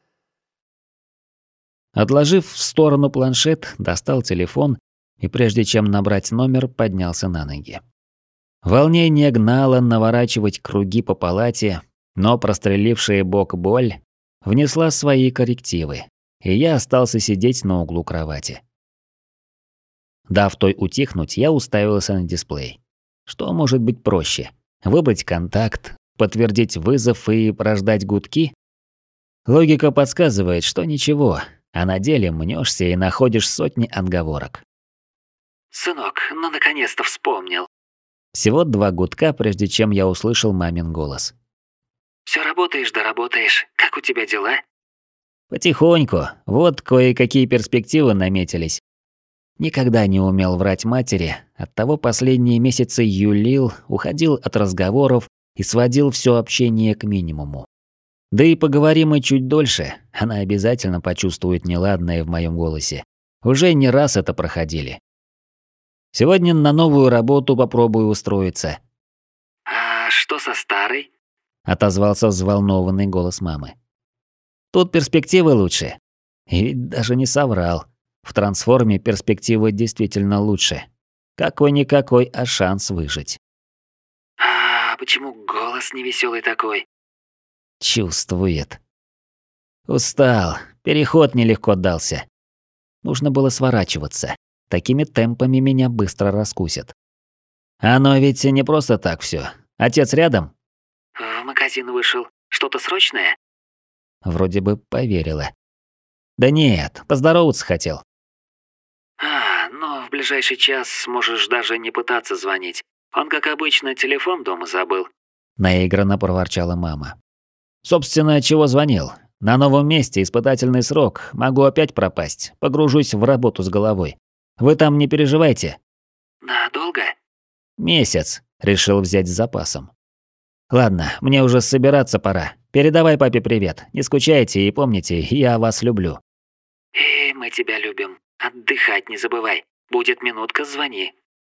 Отложив в сторону планшет, достал телефон и прежде чем набрать номер, поднялся на ноги. Волнение гнало наворачивать круги по палате, но прострелившая бок боль внесла свои коррективы, и я остался сидеть на углу кровати. Дав той утихнуть, я уставился на дисплей. Что может быть проще? Выбрать контакт, подтвердить вызов и прождать гудки? Логика подсказывает, что ничего. а на деле мнешься и находишь сотни отговорок. «Сынок, ну наконец-то вспомнил». Всего 2 гудка, прежде чем я услышал мамин голос. «Все работаешь да работаешь. Как у тебя дела?» Потихоньку, вот кое-какие перспективы наметились. Никогда не умел врать матери, оттого последние месяцы юлил, уходил от разговоров и сводил все общение к минимуму. Да и поговорим мы чуть дольше, она обязательно почувствует неладное в моем голосе. Уже не раз это проходили. Сегодня на новую работу попробую устроиться. «А что со старой?» — отозвался взволнованный голос мамы. Тут перспективы лучше. И ведь даже не соврал. В трансформе перспективы действительно лучше. Какой-никакой, а шанс выжить. «А почему голос невеселый такой?» Чувствует. Устал. Переход нелегко дался. Нужно было сворачиваться. Такими темпами меня быстро раскусят. Оно ведь не просто так все. Отец рядом? «В магазин вышел. Что-то срочное?» Вроде бы поверила. Да нет, поздороваться хотел. Ну в ближайший час можешь даже не пытаться звонить. Он, как обычно, телефон дома забыл». Наигранно проворчала мама. Собственно, чего звонил? На новом месте испытательный срок. Могу опять пропасть. Погружусь в работу с головой. Вы там не переживайте. «Надолго?» Месяц. Решил взять с запасом. Ладно, мне уже собираться пора. Передавай папе привет. Не скучайте и помните, я вас люблю. «И мы тебя любим. Отдыхать не забывай. Будет минутка, звони».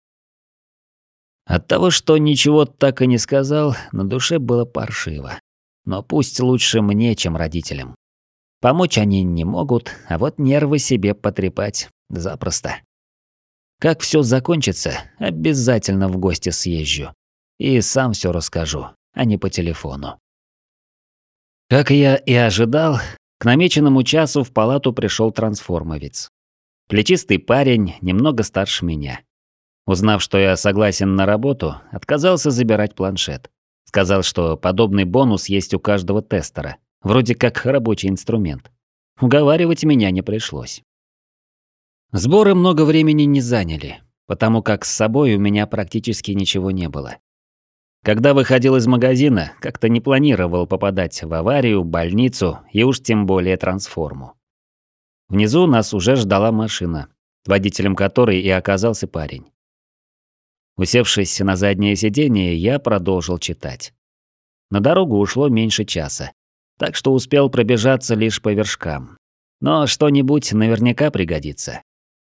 От того, что ничего так и не сказал, на душе было паршиво. Но пусть лучше мне, чем родителям. Помочь они не могут, а вот нервы себе потрепать запросто. Как все закончится, обязательно в гости съезжу. И сам все расскажу, а не по телефону. Как я и ожидал, к намеченному часу в палату пришел трансформовец. Плечистый парень, немного старше меня. Узнав, что я согласен на работу, отказался забирать планшет. Сказал, что подобный бонус есть у каждого тестера, вроде как рабочий инструмент. Уговаривать меня не пришлось. Сборы много времени не заняли, потому как с собой у меня практически ничего не было. Когда выходил из магазина, как-то не планировал попадать в аварию, больницу и уж тем более трансформу. Внизу нас уже ждала машина, водителем которой и оказался парень. Усевшись на заднее сиденье, я продолжил читать. На дорогу ушло меньше часа, так что успел пробежаться лишь по вершкам. Но что-нибудь наверняка пригодится.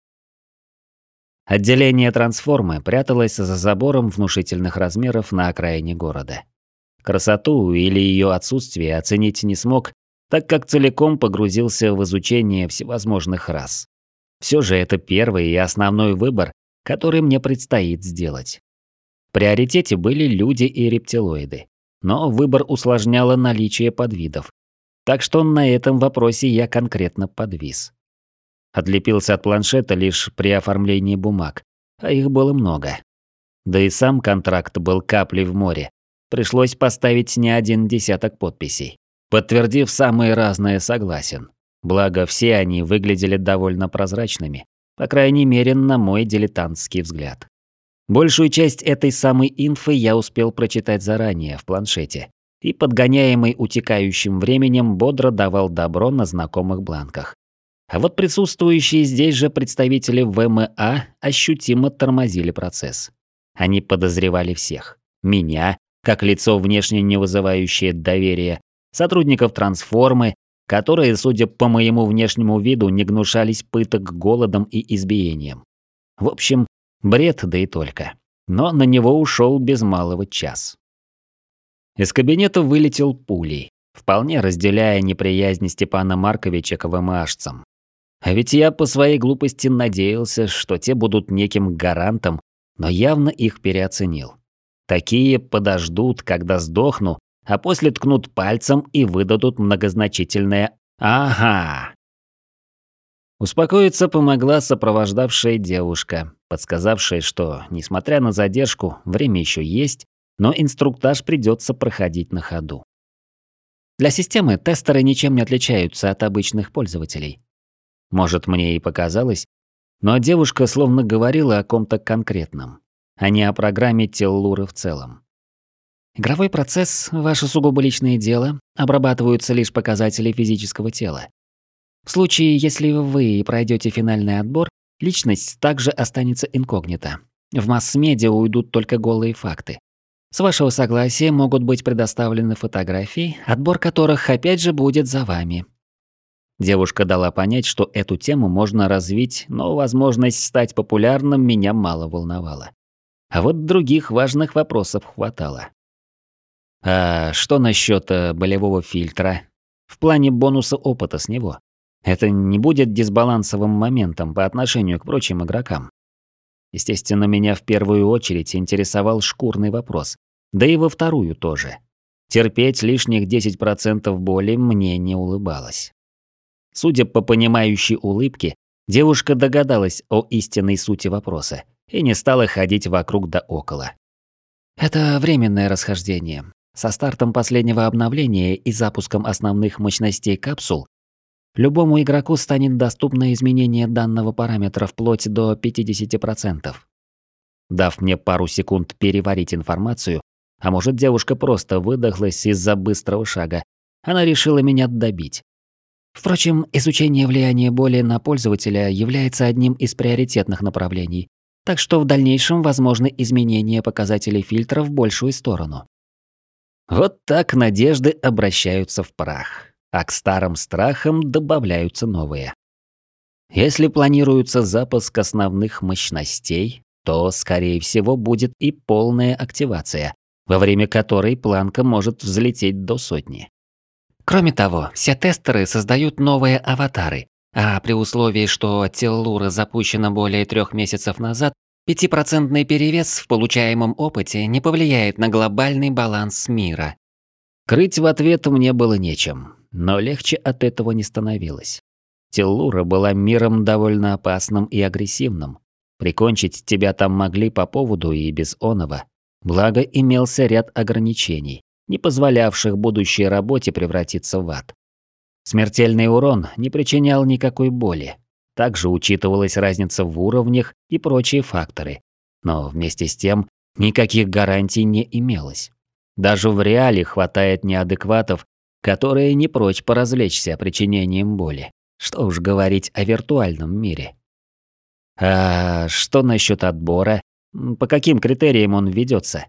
Отделение трансформы пряталось за забором внушительных размеров на окраине города. Красоту или ее отсутствие оценить не смог, так как целиком погрузился в изучение всевозможных рас. Все же это первый и основной выбор, который мне предстоит сделать. В приоритете были люди и рептилоиды, но выбор усложняло наличие подвидов, так что на этом вопросе я конкретно подвис. Отлепился от планшета лишь при оформлении бумаг, а их было много. Да и сам контракт был каплей в море, пришлось поставить не один десяток подписей, подтвердив самые разные «согласен». Благо, все они выглядели довольно прозрачными, по крайней мере, на мой дилетантский взгляд. Большую часть этой самой инфы я успел прочитать заранее в планшете и, подгоняемый утекающим временем, бодро давал добро на знакомых бланках. А вот присутствующие здесь же представители ВМА ощутимо тормозили процесс. Они подозревали всех. Меня, как лицо внешне не вызывающее доверия, сотрудников трансформы, которые, судя по моему внешнему виду, не гнушались пыток голодом и избиением. В общем, бред, да и только. Но на него ушел без малого час. Из кабинета вылетел пулей, вполне разделяя неприязнь Степана Марковича к ВМАшцам. А ведь я по своей глупости надеялся, что те будут неким гарантом, но явно их переоценил. Такие подождут, когда сдохну, а после ткнут пальцем и выдадут многозначительное «Ага». Успокоиться помогла сопровождавшая девушка, подсказавшая, что, несмотря на задержку, время еще есть, но инструктаж придется проходить на ходу. Для системы тестеры ничем не отличаются от обычных пользователей. Может, мне и показалось, но девушка словно говорила о ком-то конкретном, а не о программе Теллуры в целом. Игровой процесс – ваше сугубо личное дело, обрабатываются лишь показатели физического тела. В случае, если вы пройдете финальный отбор, личность также останется инкогнито. В масс-медиа уйдут только голые факты. С вашего согласия могут быть предоставлены фотографии, отбор которых опять же будет за вами. Девушка дала понять, что эту тему можно развить, но возможность стать популярным меня мало волновала. А вот других важных вопросов хватало. А что насчет болевого фильтра? В плане бонуса опыта с него. Это не будет дисбалансовым моментом по отношению к прочим игрокам. Естественно, меня в первую очередь интересовал шкурный вопрос. Да и во вторую тоже. Терпеть лишних 10% боли мне не улыбалось. Судя по понимающей улыбке, девушка догадалась о истинной сути вопроса и не стала ходить вокруг да около. Это временное расхождение. Со стартом последнего обновления и запуском основных мощностей капсул любому игроку станет доступно изменение данного параметра вплоть до 50%. Дав мне пару секунд переварить информацию, а может, девушка просто выдохлась из-за быстрого шага, она решила меня добить. Впрочем, изучение влияния боли на пользователя является одним из приоритетных направлений, так что в дальнейшем возможны изменения показателей фильтра в большую сторону. Вот так надежды обращаются в прах, а к старым страхам добавляются новые. Если планируется запуск основных мощностей, то, скорее всего, будет и полная активация, во время которой планка может взлететь до 100. Кроме того, все тестеры создают новые аватары, а при условии, что Теллура запущена более 3 месяцев назад, 5% перевес в получаемом опыте не повлияет на глобальный баланс мира. Крыть в ответ мне было нечем, но легче от этого не становилось. Теллура была миром довольно опасным и агрессивным. Прикончить тебя там могли по поводу и без оного. Благо имелся ряд ограничений, не позволявших будущей работе превратиться в ад. Смертельный урон не причинял никакой боли. Также учитывалась разница в уровнях и прочие факторы. Но вместе с тем никаких гарантий не имелось. Даже в реале хватает неадекватов, которые не прочь поразвлечься причинением боли. Что уж говорить о виртуальном мире. А что насчет отбора? По каким критериям он ведется?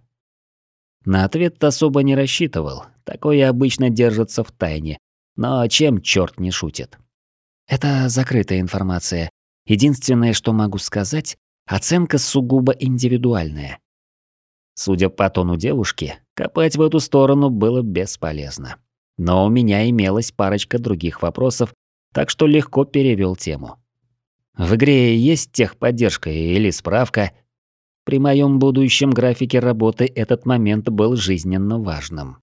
На ответ особо не рассчитывал. Такое обычно держится в тайне. Но чем черт не шутит? Это закрытая информация. Единственное, что могу сказать, оценка сугубо индивидуальная. Судя по тону девушки, копать в эту сторону было бесполезно. Но у меня имелась парочка других вопросов, так что легко перевел тему. В игре есть техподдержка или справка? При моем будущем графике работы этот момент был жизненно важным.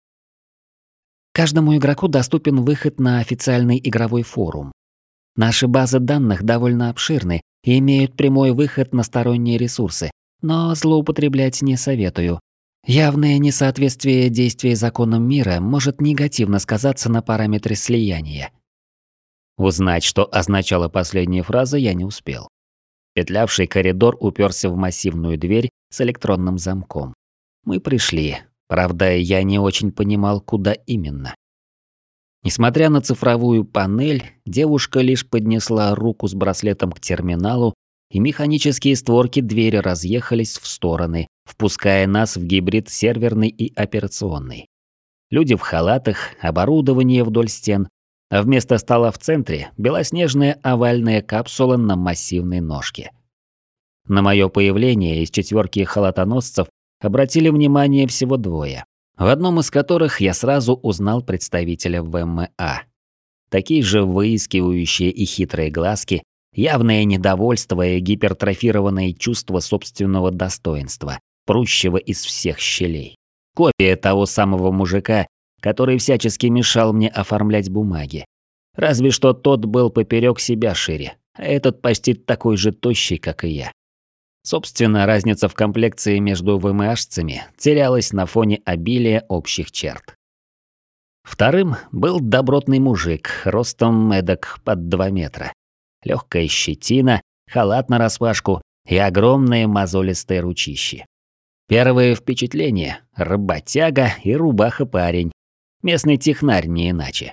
Каждому игроку доступен выход на официальный игровой форум. Наши базы данных довольно обширны и имеют прямой выход на сторонние ресурсы, но злоупотреблять не советую. Явное несоответствие действий законам мира может негативно сказаться на параметре слияния. Узнать, что означала последняя фраза, я не успел. Петлявший коридор уперся в массивную дверь с электронным замком. Мы пришли. Правда, я не очень понимал, куда именно. Несмотря на цифровую панель, девушка лишь поднесла руку с браслетом к терминалу, и механические створки двери разъехались в стороны, впуская нас в гибрид серверный и операционный. Люди в халатах, оборудование вдоль стен, а вместо стола в центре белоснежная овальная капсула на массивной ножке. На мое появление из 4 халатоносцев обратили внимание всего 2, в одном из которых я сразу узнал представителя ВМА. Такие же выискивающие и хитрые глазки, явное недовольство и гипертрофированное чувство собственного достоинства, прущего из всех щелей. Копия того самого мужика, который всячески мешал мне оформлять бумаги. Разве что тот был поперек себя шире, а этот почти такой же тощий, как и я. Собственно, разница в комплекции между ВМАшцами терялась на фоне обилия общих черт. Вторым был добротный мужик, ростом эдак под 2 метра. легкая щетина, халат нараспашку и огромные мозолистые ручищи. Первое впечатление – работяга и рубаха-парень. Местный технарь не иначе.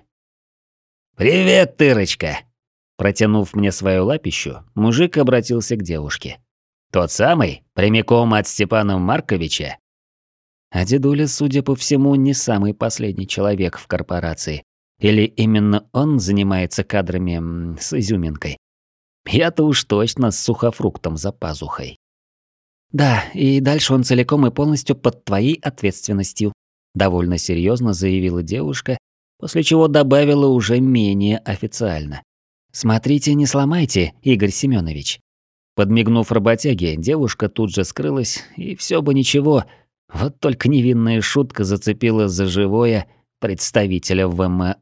«Привет, Тырочка!» Протянув мне свою лапищу, мужик обратился к девушке. «Тот самый, прямиком от Степана Марковича?» А дедуля, судя по всему, не самый последний человек в корпорации. Или именно он занимается кадрами с изюминкой. Я-то уж точно с сухофруктом за пазухой. «Да, и дальше он целиком и полностью под твоей ответственностью», довольно серьезно заявила девушка, после чего добавила уже менее официально. «Смотрите, не сломайте, Игорь Семенович». Подмигнув работяге, девушка тут же скрылась, и все бы ничего, вот только невинная шутка зацепила за живое представителя ВМА.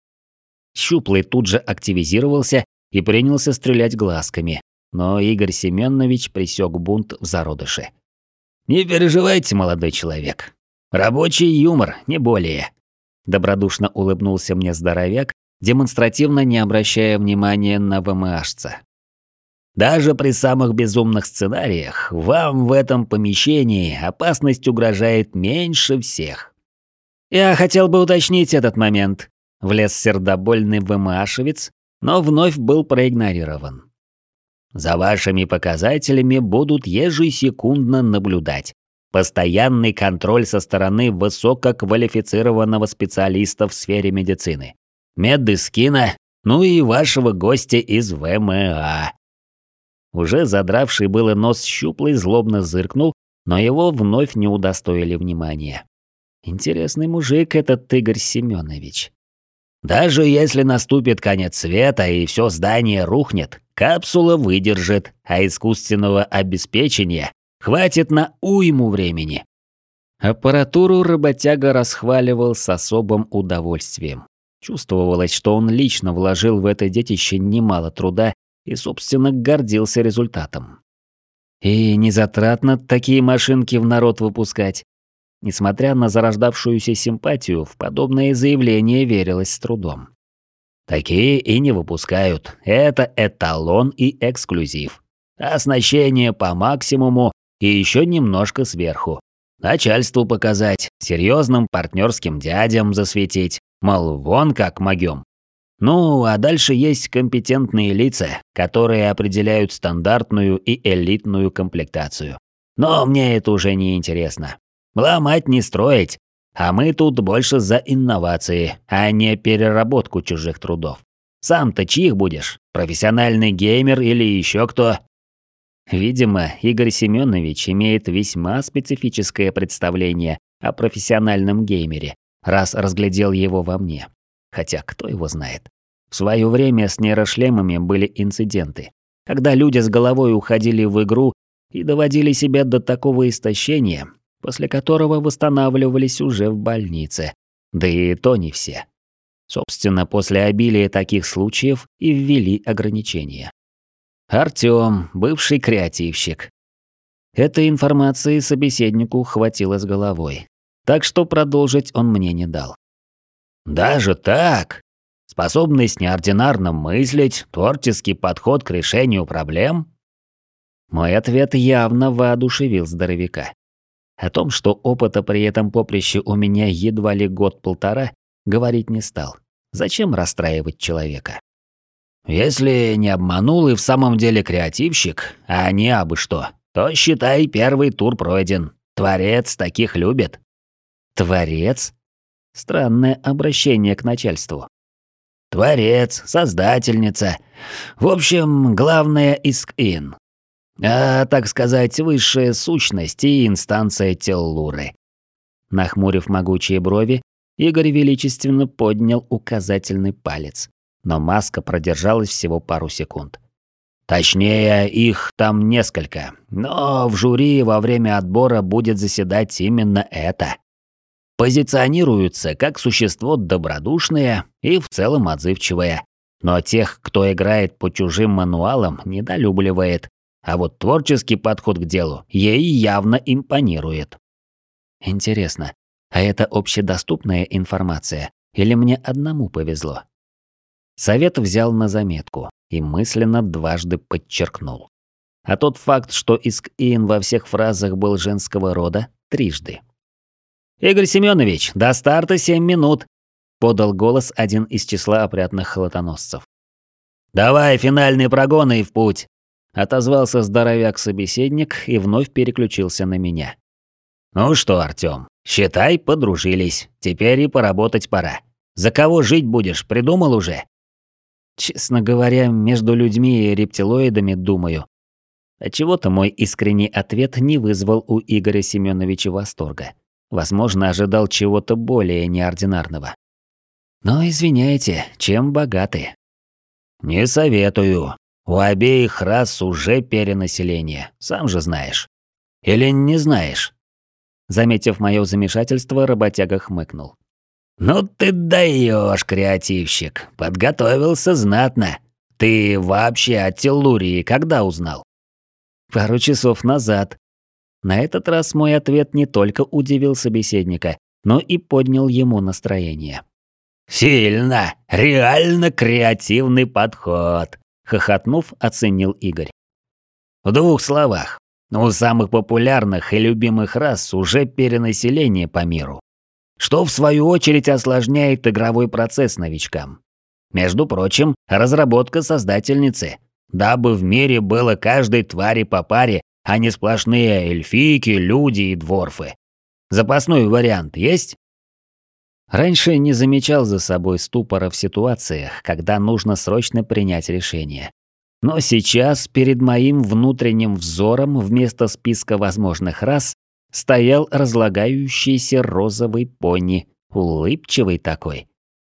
Щуплый тут же активизировался и принялся стрелять глазками, но Игорь Семенович пресек бунт в зародыше. «Не переживайте, молодой человек. Рабочий юмор, не более». Добродушно улыбнулся мне здоровяк, демонстративно не обращая внимания на ВМАшца. «Даже при самых безумных сценариях вам в этом помещении опасность угрожает меньше всех». «Я хотел бы уточнить этот момент», — влез сердобольный ВМАшевец, но вновь был проигнорирован. «За вашими показателями будут ежесекундно наблюдать. Постоянный контроль со стороны высококвалифицированного специалиста в сфере медицины. Медискина, ну и вашего гостя из ВМА». Уже задравший было нос щуплый злобно зыркнул, но его вновь не удостоили внимания. Интересный мужик этот Игорь Семенович. «Даже если наступит конец света и все здание рухнет, капсула выдержит, а искусственного обеспечения хватит на уйму времени». Аппаратуру работяга расхваливал с особым удовольствием. Чувствовалось, что он лично вложил в это детище немало труда и, собственно, гордился результатом. И незатратно такие машинки в народ выпускать. Несмотря на зарождавшуюся симпатию, в подобное заявление верилось с трудом. Такие и не выпускают. Это эталон и эксклюзив. Оснащение по максимуму и еще немножко сверху. Начальству показать, серьезным партнерским дядям засветить, мол, вон как могем. Ну, а дальше есть компетентные лица, которые определяют стандартную и элитную комплектацию. Но мне это уже не интересно. Ломать не строить, а мы тут больше за инновации, а не переработку чужих трудов. Сам-то чьих будешь? Профессиональный геймер или еще кто? Видимо, Игорь Семенович имеет весьма специфическое представление о профессиональном геймере, раз разглядел его во мне. Хотя кто его знает. В свое время с нейрошлемами были инциденты, когда люди с головой уходили в игру и доводили себя до такого истощения, после которого восстанавливались уже в больнице. Да и то не все. Собственно, после обилия таких случаев и ввели ограничения. Артём, бывший креативщик. Этой информации собеседнику хватило с головой, так что продолжить он мне не дал. «Даже так? Способность неординарно мыслить, творческий подход к решению проблем?» Мой ответ явно воодушевил здоровяка. О том, что опыта при этом поприще у меня едва ли год-полтора, говорить не стал. Зачем расстраивать человека? «Если не обманул и в самом деле креативщик, а не абы что, то считай, первый тур пройден. Творец таких любит». «Творец?» Странное обращение к начальству. «Творец, создательница. В общем, главное иск-ин. А, так сказать, высшая сущность и инстанция Теллуры». Нахмурив могучие брови, Игорь величественно поднял указательный палец, но маска продержалась всего пару секунд. «Точнее, их там несколько, но в жюри во время отбора будет заседать именно это. Позиционируются как существо добродушное и в целом отзывчивое, но тех, кто играет по чужим мануалам, недолюбливает, а вот творческий подход к делу ей явно импонирует». Интересно, а это общедоступная информация или мне одному повезло? Совет взял на заметку, и мысленно дважды подчеркнул. А тот факт, что Иск-Ин во всех фразах был женского рода, трижды. «Игорь Семенович, до старта 7 минут!» – подал голос один из числа опрятных холотоносцев. «Давай финальные прогоны и в путь!» – отозвался здоровяк-собеседник и вновь переключился на меня. «Ну что, Артём, считай, подружились. Теперь и поработать пора. За кого жить будешь, придумал уже?» Честно говоря, между людьми и рептилоидами думаю. Отчего-то мой искренний ответ не вызвал у Игоря Семеновича восторга. Возможно, ожидал чего-то более неординарного. Но извиняйте, чем богаты? Не советую. У обеих рас уже перенаселение, сам же знаешь. Или не знаешь? Заметив мое замешательство, работяга хмыкнул. Ну ты даешь, креативщик. Подготовился знатно. Ты вообще о Теллурии когда узнал? Пару часов назад. На этот раз мой ответ не только удивил собеседника, но и поднял ему настроение. «Сильно! Реально креативный подход!» – хохотнув, оценил Игорь. В 2 словах. У самых популярных и любимых рас уже перенаселение по миру, что в свою очередь осложняет игровой процесс новичкам. Между прочим, разработка создательницы, дабы в мире было каждой твари по паре, а не сплошные эльфийки, люди и дворфы. Запасной вариант есть? Раньше не замечал за собой ступора в ситуациях, когда нужно срочно принять решение. Но сейчас перед моим внутренним взором вместо списка возможных рас стоял разлагающийся розовый пони, улыбчивый такой.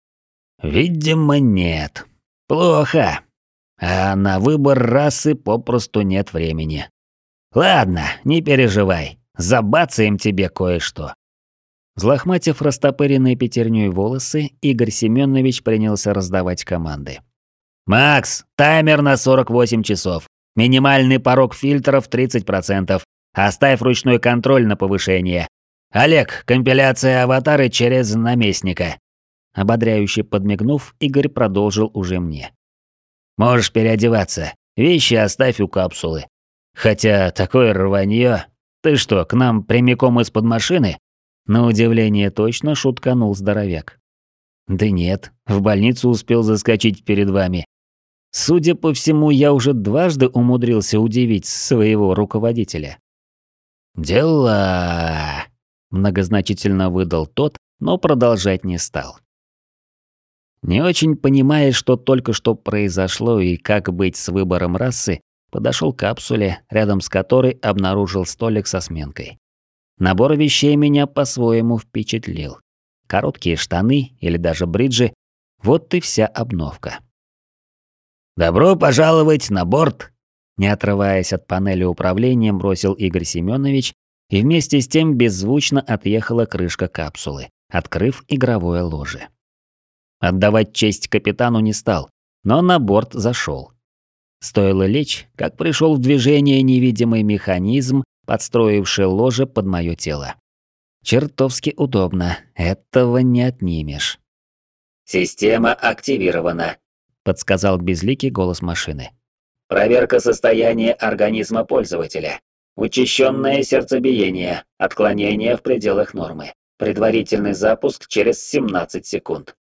Видимо, нет. Плохо. А на выбор расы попросту нет времени. Ладно, не переживай, забацаем тебе кое-что. Взлохматив растопыренные пятерней волосы, Игорь Семенович принялся раздавать команды. «Макс, таймер на 48 часов. Минимальный порог фильтров 30%. Оставь ручной контроль на повышение. Олег, компиляция аватары через наместника». Ободряюще подмигнув, Игорь продолжил уже мне. «Можешь переодеваться. Вещи оставь у капсулы. Хотя такое рванье. Ты что, к нам прямиком из-под машины?» На удивление точно шутканул здоровяк. «Да нет, в больницу успел заскочить перед вами. Судя по всему, я уже дважды умудрился удивить своего руководителя». «Дела!» – многозначительно выдал тот, но продолжать не стал. Не очень понимая, что только что произошло и как быть с выбором расы, подошел к капсуле, рядом с которой обнаружил столик со сменкой. Набор вещей меня по-своему впечатлил. Короткие штаны или даже бриджи – вот и вся обновка. «Добро пожаловать на борт!» Не отрываясь от панели управления, бросил Игорь Семенович, и вместе с тем беззвучно отъехала крышка капсулы, открыв игровое ложе. Отдавать честь капитану не стал, но на борт зашел. Стоило лечь, как пришел в движение невидимый механизм, подстроивший ложе под мое тело. Чертовски удобно, этого не отнимешь. «Система активирована», – подсказал безликий голос машины. «Проверка состояния организма пользователя. Учащенное сердцебиение, отклонение в пределах нормы. Предварительный запуск через 17 секунд».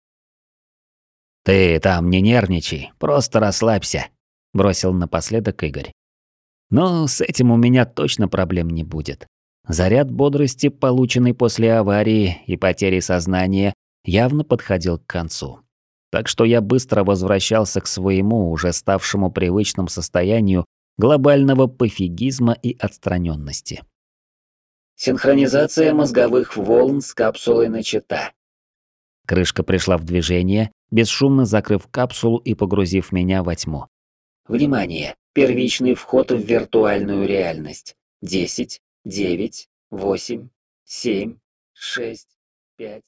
«Ты там не нервничай, просто расслабься», – бросил напоследок Игорь. «Но с этим у меня точно проблем не будет. Заряд бодрости, полученный после аварии и потери сознания, явно подходил к концу. Так что я быстро возвращался к своему, уже ставшему привычным состоянию глобального пофигизма и отстраненности. Синхронизация мозговых волн с капсулой начата. Крышка пришла в движение, бесшумно закрыв капсулу и погрузив меня во тьму. Внимание! Первичный вход в виртуальную реальность. 10, 9, 8, 7, 6, 5.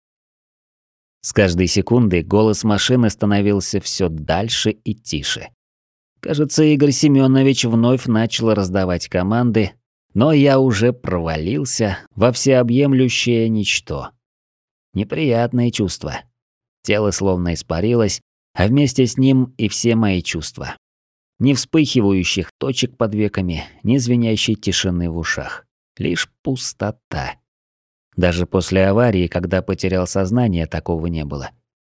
С каждой секундой голос машины становился все дальше и тише. Кажется, Игорь Семенович вновь начал раздавать команды, но я уже провалился во всеобъемлющее ничто. Неприятное чувство. Тело словно испарилось, а вместе с ним и все мои чувства. Ни вспыхивающих точек под веками, ни звенящей тишины в ушах. Лишь пустота. Даже после аварии, когда потерял сознание, такого не было.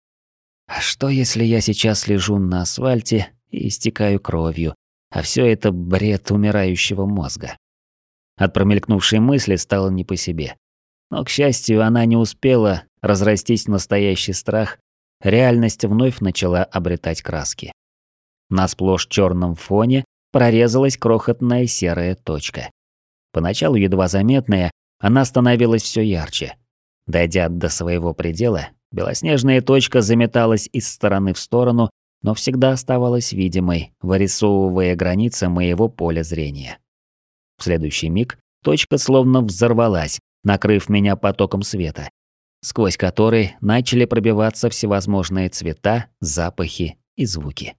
А что, если я сейчас лежу на асфальте и истекаю кровью, а все это бред умирающего мозга? От промелькнувшей мысли стало не по себе. Но, к счастью, она не успела разрастись в настоящий страх, реальность вновь начала обретать краски. На сплошь черном фоне прорезалась крохотная серая точка. Поначалу едва заметная, она становилась все ярче. Дойдя до своего предела, белоснежная точка заметалась из стороны в сторону, но всегда оставалась видимой, вырисовывая границы моего поля зрения. В следующий миг точка словно взорвалась, накрыв меня потоком света, сквозь который начали пробиваться всевозможные цвета, запахи и звуки.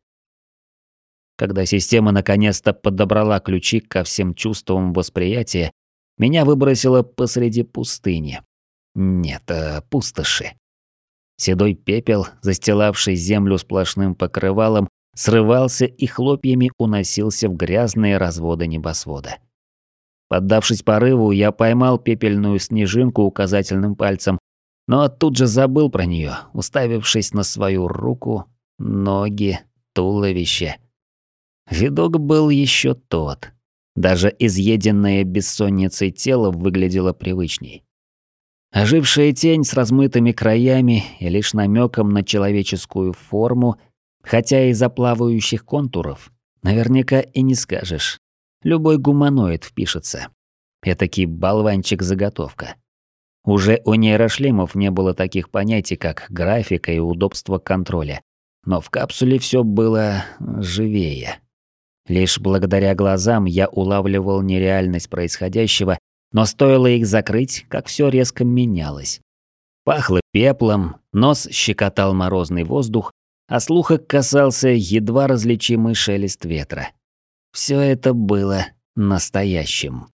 Когда система наконец-то подобрала ключи ко всем чувствам восприятия, меня выбросило посреди пустыни. Нет, пустоши. Седой пепел, застилавший землю сплошным покрывалом, срывался и хлопьями уносился в грязные разводы небосвода. Поддавшись порыву, я поймал пепельную снежинку указательным пальцем, но тут же забыл про нее, уставившись на свою руку, ноги, туловище. Видок был еще тот. Даже изъеденное бессонницей тело выглядело привычней. Ожившая тень с размытыми краями и лишь намеком на человеческую форму, хотя из-за плавающих контуров, наверняка и не скажешь. Любой гуманоид впишется. Этакий болванчик-заготовка. Уже у нейрошлемов не было таких понятий, как графика и удобство контроля. Но в капсуле все было живее. Лишь благодаря глазам я улавливал нереальность происходящего, но стоило их закрыть, как все резко менялось. Пахло пеплом, нос щекотал морозный воздух, а слуха касался едва различимый шелест ветра. Все это было настоящим.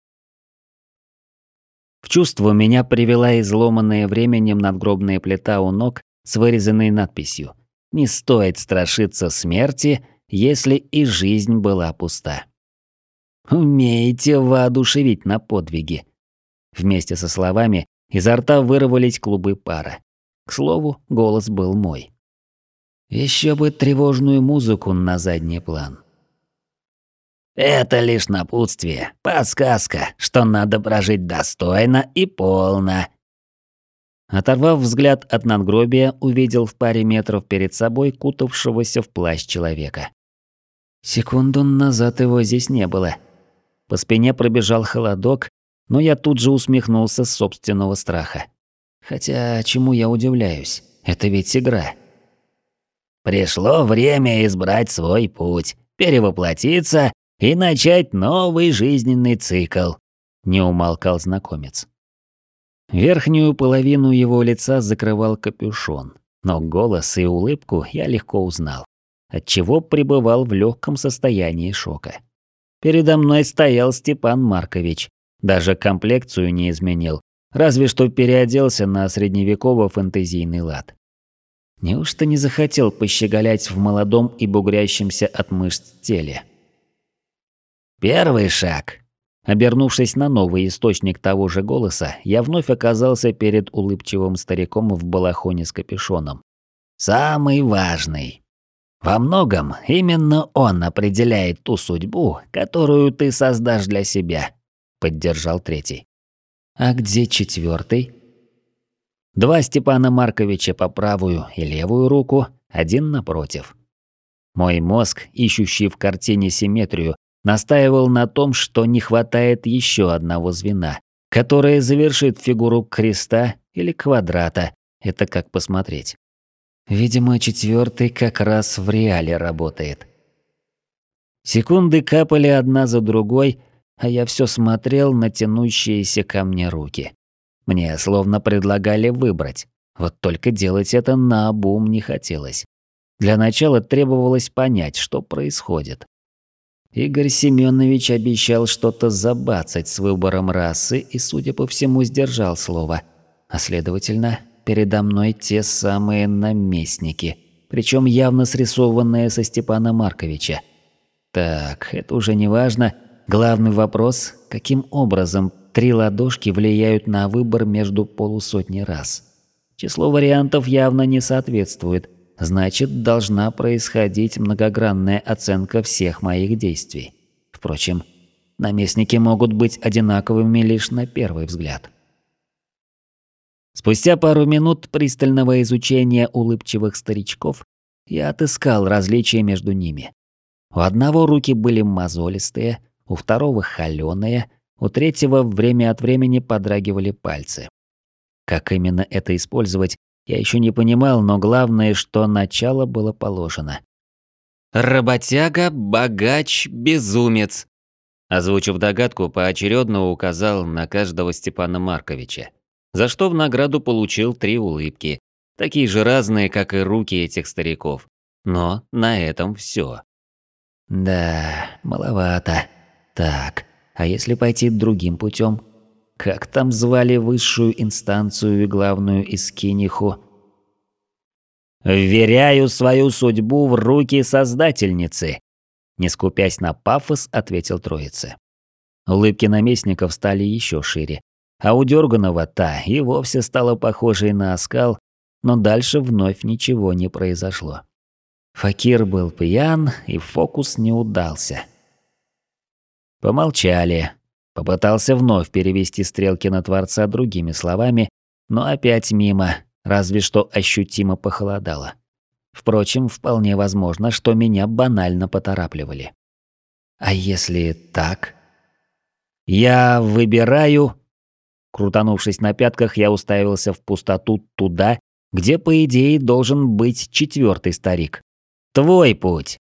В чувство меня привела изломанная временем надгробная плита у ног с вырезанной надписью «Не стоит страшиться смерти, если и жизнь была пуста». «Умеете воодушевить на подвиги». Вместе со словами изо рта вырвались клубы пара. К слову, голос был мой. Еще бы тревожную музыку на задний план. «Это лишь напутствие, подсказка, что надо прожить достойно и полно». Оторвав взгляд от надгробия, увидел в паре метров перед собой кутавшегося в плащ человека. Секунду назад его здесь не было. По спине пробежал холодок, но я тут же усмехнулся с собственного страха. Хотя, чему я удивляюсь? Это ведь игра. «Пришло время избрать свой путь, перевоплотиться и начать новый жизненный цикл», — не умолкал знакомец. Верхнюю половину его лица закрывал капюшон, но голос и улыбку я легко узнал, отчего пребывал в легком состоянии шока. Передо мной стоял Степан Маркович, даже комплекцию не изменил, разве что переоделся на средневеково-фэнтезийный лад. Неужто не захотел пощеголять в молодом и бугрящемся от мышц теле? Первый шаг. Обернувшись на новый источник того же голоса, я вновь оказался перед улыбчивым стариком в балахоне с капюшоном. Самый важный. Во многом именно он определяет ту судьбу, которую ты создашь для себя, поддержал третий. А где четвертый? Два Степана Марковича по правую и левую руку, один напротив. Мой мозг, ищущий в картине симметрию, настаивал на том, что не хватает еще одного звена, которое завершит фигуру креста или квадрата, это как посмотреть. Видимо, четвертый как раз в реале работает. Секунды капали одна за другой, а я все смотрел на тянущиеся ко мне руки. Мне словно предлагали выбрать, вот только делать это наобум не хотелось. Для начала требовалось понять, что происходит. Игорь Семенович обещал что-то забацать с выбором расы и, судя по всему, сдержал слово. А следовательно, передо мной те самые наместники, причем явно срисованное со Степана Марковича. Так, это уже не важно. Главный вопрос, каким образом 3 ладошки влияют на выбор между полусотни раз. Число вариантов явно не соответствует, значит, должна происходить многогранная оценка всех моих действий. Впрочем, наместники могут быть одинаковыми лишь на первый взгляд. Спустя пару минут пристального изучения улыбчивых старичков я отыскал различия между ними. У одного руки были мозолистые, у второго холёные, у третьего время от времени подрагивали пальцы. Как именно это использовать, я еще не понимал, но главное, что начало было положено. «Работяга, богач, безумец», озвучив догадку, поочередно указал на каждого Степана Марковича, за что в награду получил 3 улыбки, такие же разные, как и руки этих стариков. Но на этом все. Да, маловато. Так, а если пойти другим путем? Как там звали высшую инстанцию и главную Искиниху? «Вверяю свою судьбу в руки Создательницы», — не скупясь на пафос, ответил троице. Улыбки наместников стали еще шире, а у Дёрганова та и вовсе стала похожей на оскал, но дальше вновь ничего не произошло. Факир был пьян, и фокус не удался. Помолчали. Попытался вновь перевести стрелки на Творца другими словами, но опять мимо, разве что ощутимо похолодало. Впрочем, вполне возможно, что меня банально поторапливали. А если так? Я выбираю... Крутанувшись на пятках, я уставился в пустоту туда, где, по идее, должен быть 4-й старик. Твой путь.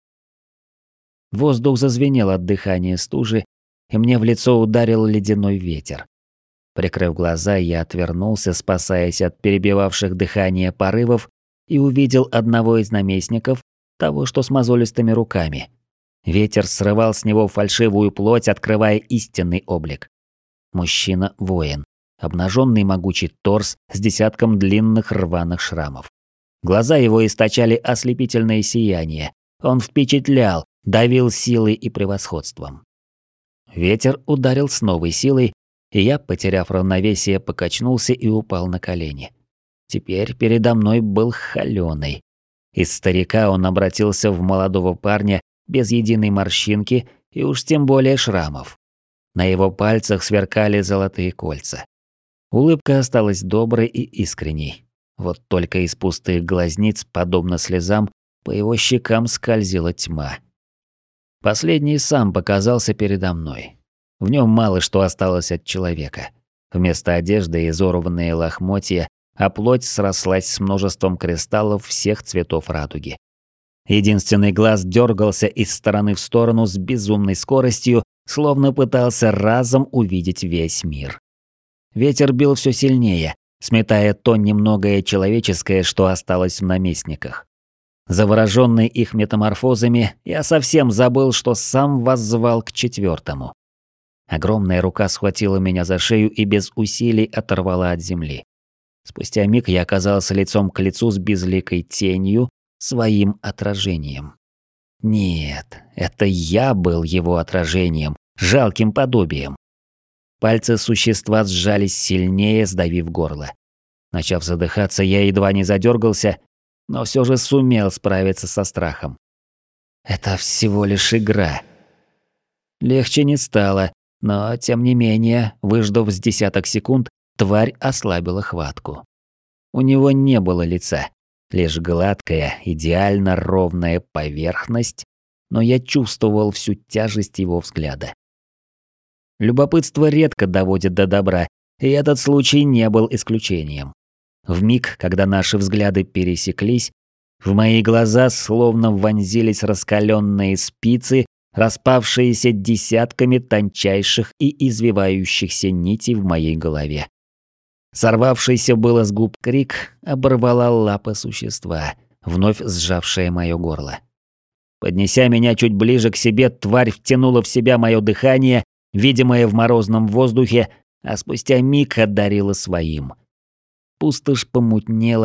Воздух зазвенел от дыхания стужи, и мне в лицо ударил ледяной ветер. Прикрыв глаза, я отвернулся, спасаясь от перебивавших дыхание порывов, и увидел одного из наместников, того, что с мозолистыми руками. Ветер срывал с него фальшивую плоть, открывая истинный облик. Мужчина-воин, обнаженный могучий торс с десятком длинных рваных шрамов. Глаза его источали ослепительное сияние. Он впечатлял, давил силой и превосходством. Ветер ударил с новой силой, и я, потеряв равновесие, покачнулся и упал на колени. Теперь передо мной был холёный. Из старика он обратился в молодого парня без единой морщинки и уж тем более шрамов. На его пальцах сверкали золотые кольца. Улыбка осталась доброй и искренней. Вот только из пустых глазниц, подобно слезам, по его щекам скользила тьма. Последний сам показался передо мной. В нем мало что осталось от человека. Вместо одежды изорванные лохмотья, а плоть срослась с множеством кристаллов всех цветов радуги. Единственный глаз дергался из стороны в сторону с безумной скоростью, словно пытался разом увидеть весь мир. Ветер бил все сильнее, сметая то немногое человеческое, что осталось в наместниках. Завороженный их метаморфозами, я совсем забыл, что сам воззвал к 4-му. Огромная рука схватила меня за шею и без усилий оторвала от земли. Спустя миг я оказался лицом к лицу с безликой тенью, своим отражением. Нет, это я был его отражением, жалким подобием. Пальцы существа сжались сильнее, сдавив горло. Начав задыхаться, я едва не задергался, но все же сумел справиться со страхом. Это всего лишь игра. Легче не стало, но, тем не менее, выждав с десяток секунд, тварь ослабила хватку. У него не было лица, лишь гладкая, идеально ровная поверхность, но я чувствовал всю тяжесть его взгляда. Любопытство редко доводит до добра, и этот случай не был исключением. Вмиг, когда наши взгляды пересеклись, в мои глаза словно вонзились раскаленные спицы, распавшиеся десятками тончайших и извивающихся нитей в моей голове. Сорвавшийся было с губ крик оборвала лапа существа, вновь сжавшее мое горло. Поднеся меня чуть ближе к себе, тварь втянула в себя мое дыхание, видимое в морозном воздухе, а спустя миг одарила своим. Пустошь помутнела,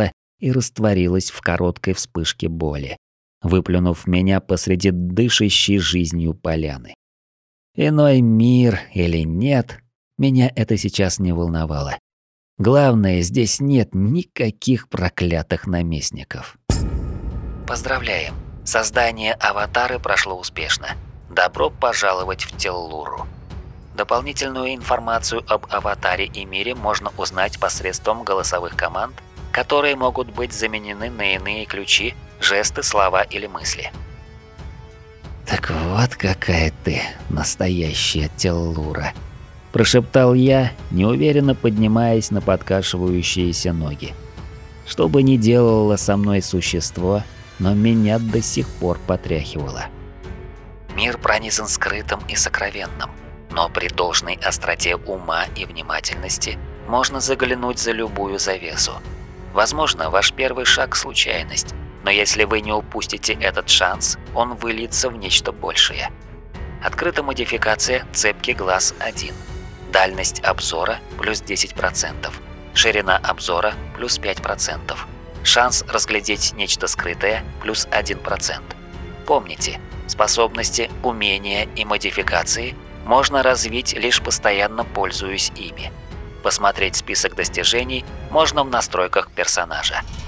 и растворилась в короткой вспышке боли, выплюнув меня посреди дышащей жизнью поляны. Иной мир или нет, меня это сейчас не волновало. Главное, здесь нет никаких проклятых наместников. Поздравляем! Создание аватары прошло успешно. Добро пожаловать в Теллуру. Дополнительную информацию об аватаре и мире можно узнать посредством голосовых команд, которые могут быть заменены на иные ключи, жесты, слова или мысли. «Так вот какая ты, настоящая Теллура», – прошептал я, неуверенно поднимаясь на подкашивающиеся ноги. Что бы ни делало со мной существо, но меня до сих пор потряхивало. Мир пронизан скрытым и сокровенным, но при должной остроте ума и внимательности можно заглянуть за любую завесу. Возможно, ваш первый шаг – случайность, но если вы не упустите этот шанс, он выльется в нечто большее. Открыта модификация «Цепкий глаз 1». Дальность обзора – плюс 10%. Ширина обзора – плюс 5%. Шанс разглядеть нечто скрытое – плюс 1%. Помните, способности, умения и модификации можно развить, лишь постоянно пользуясь ими. Посмотреть список достижений можно в настройках персонажа.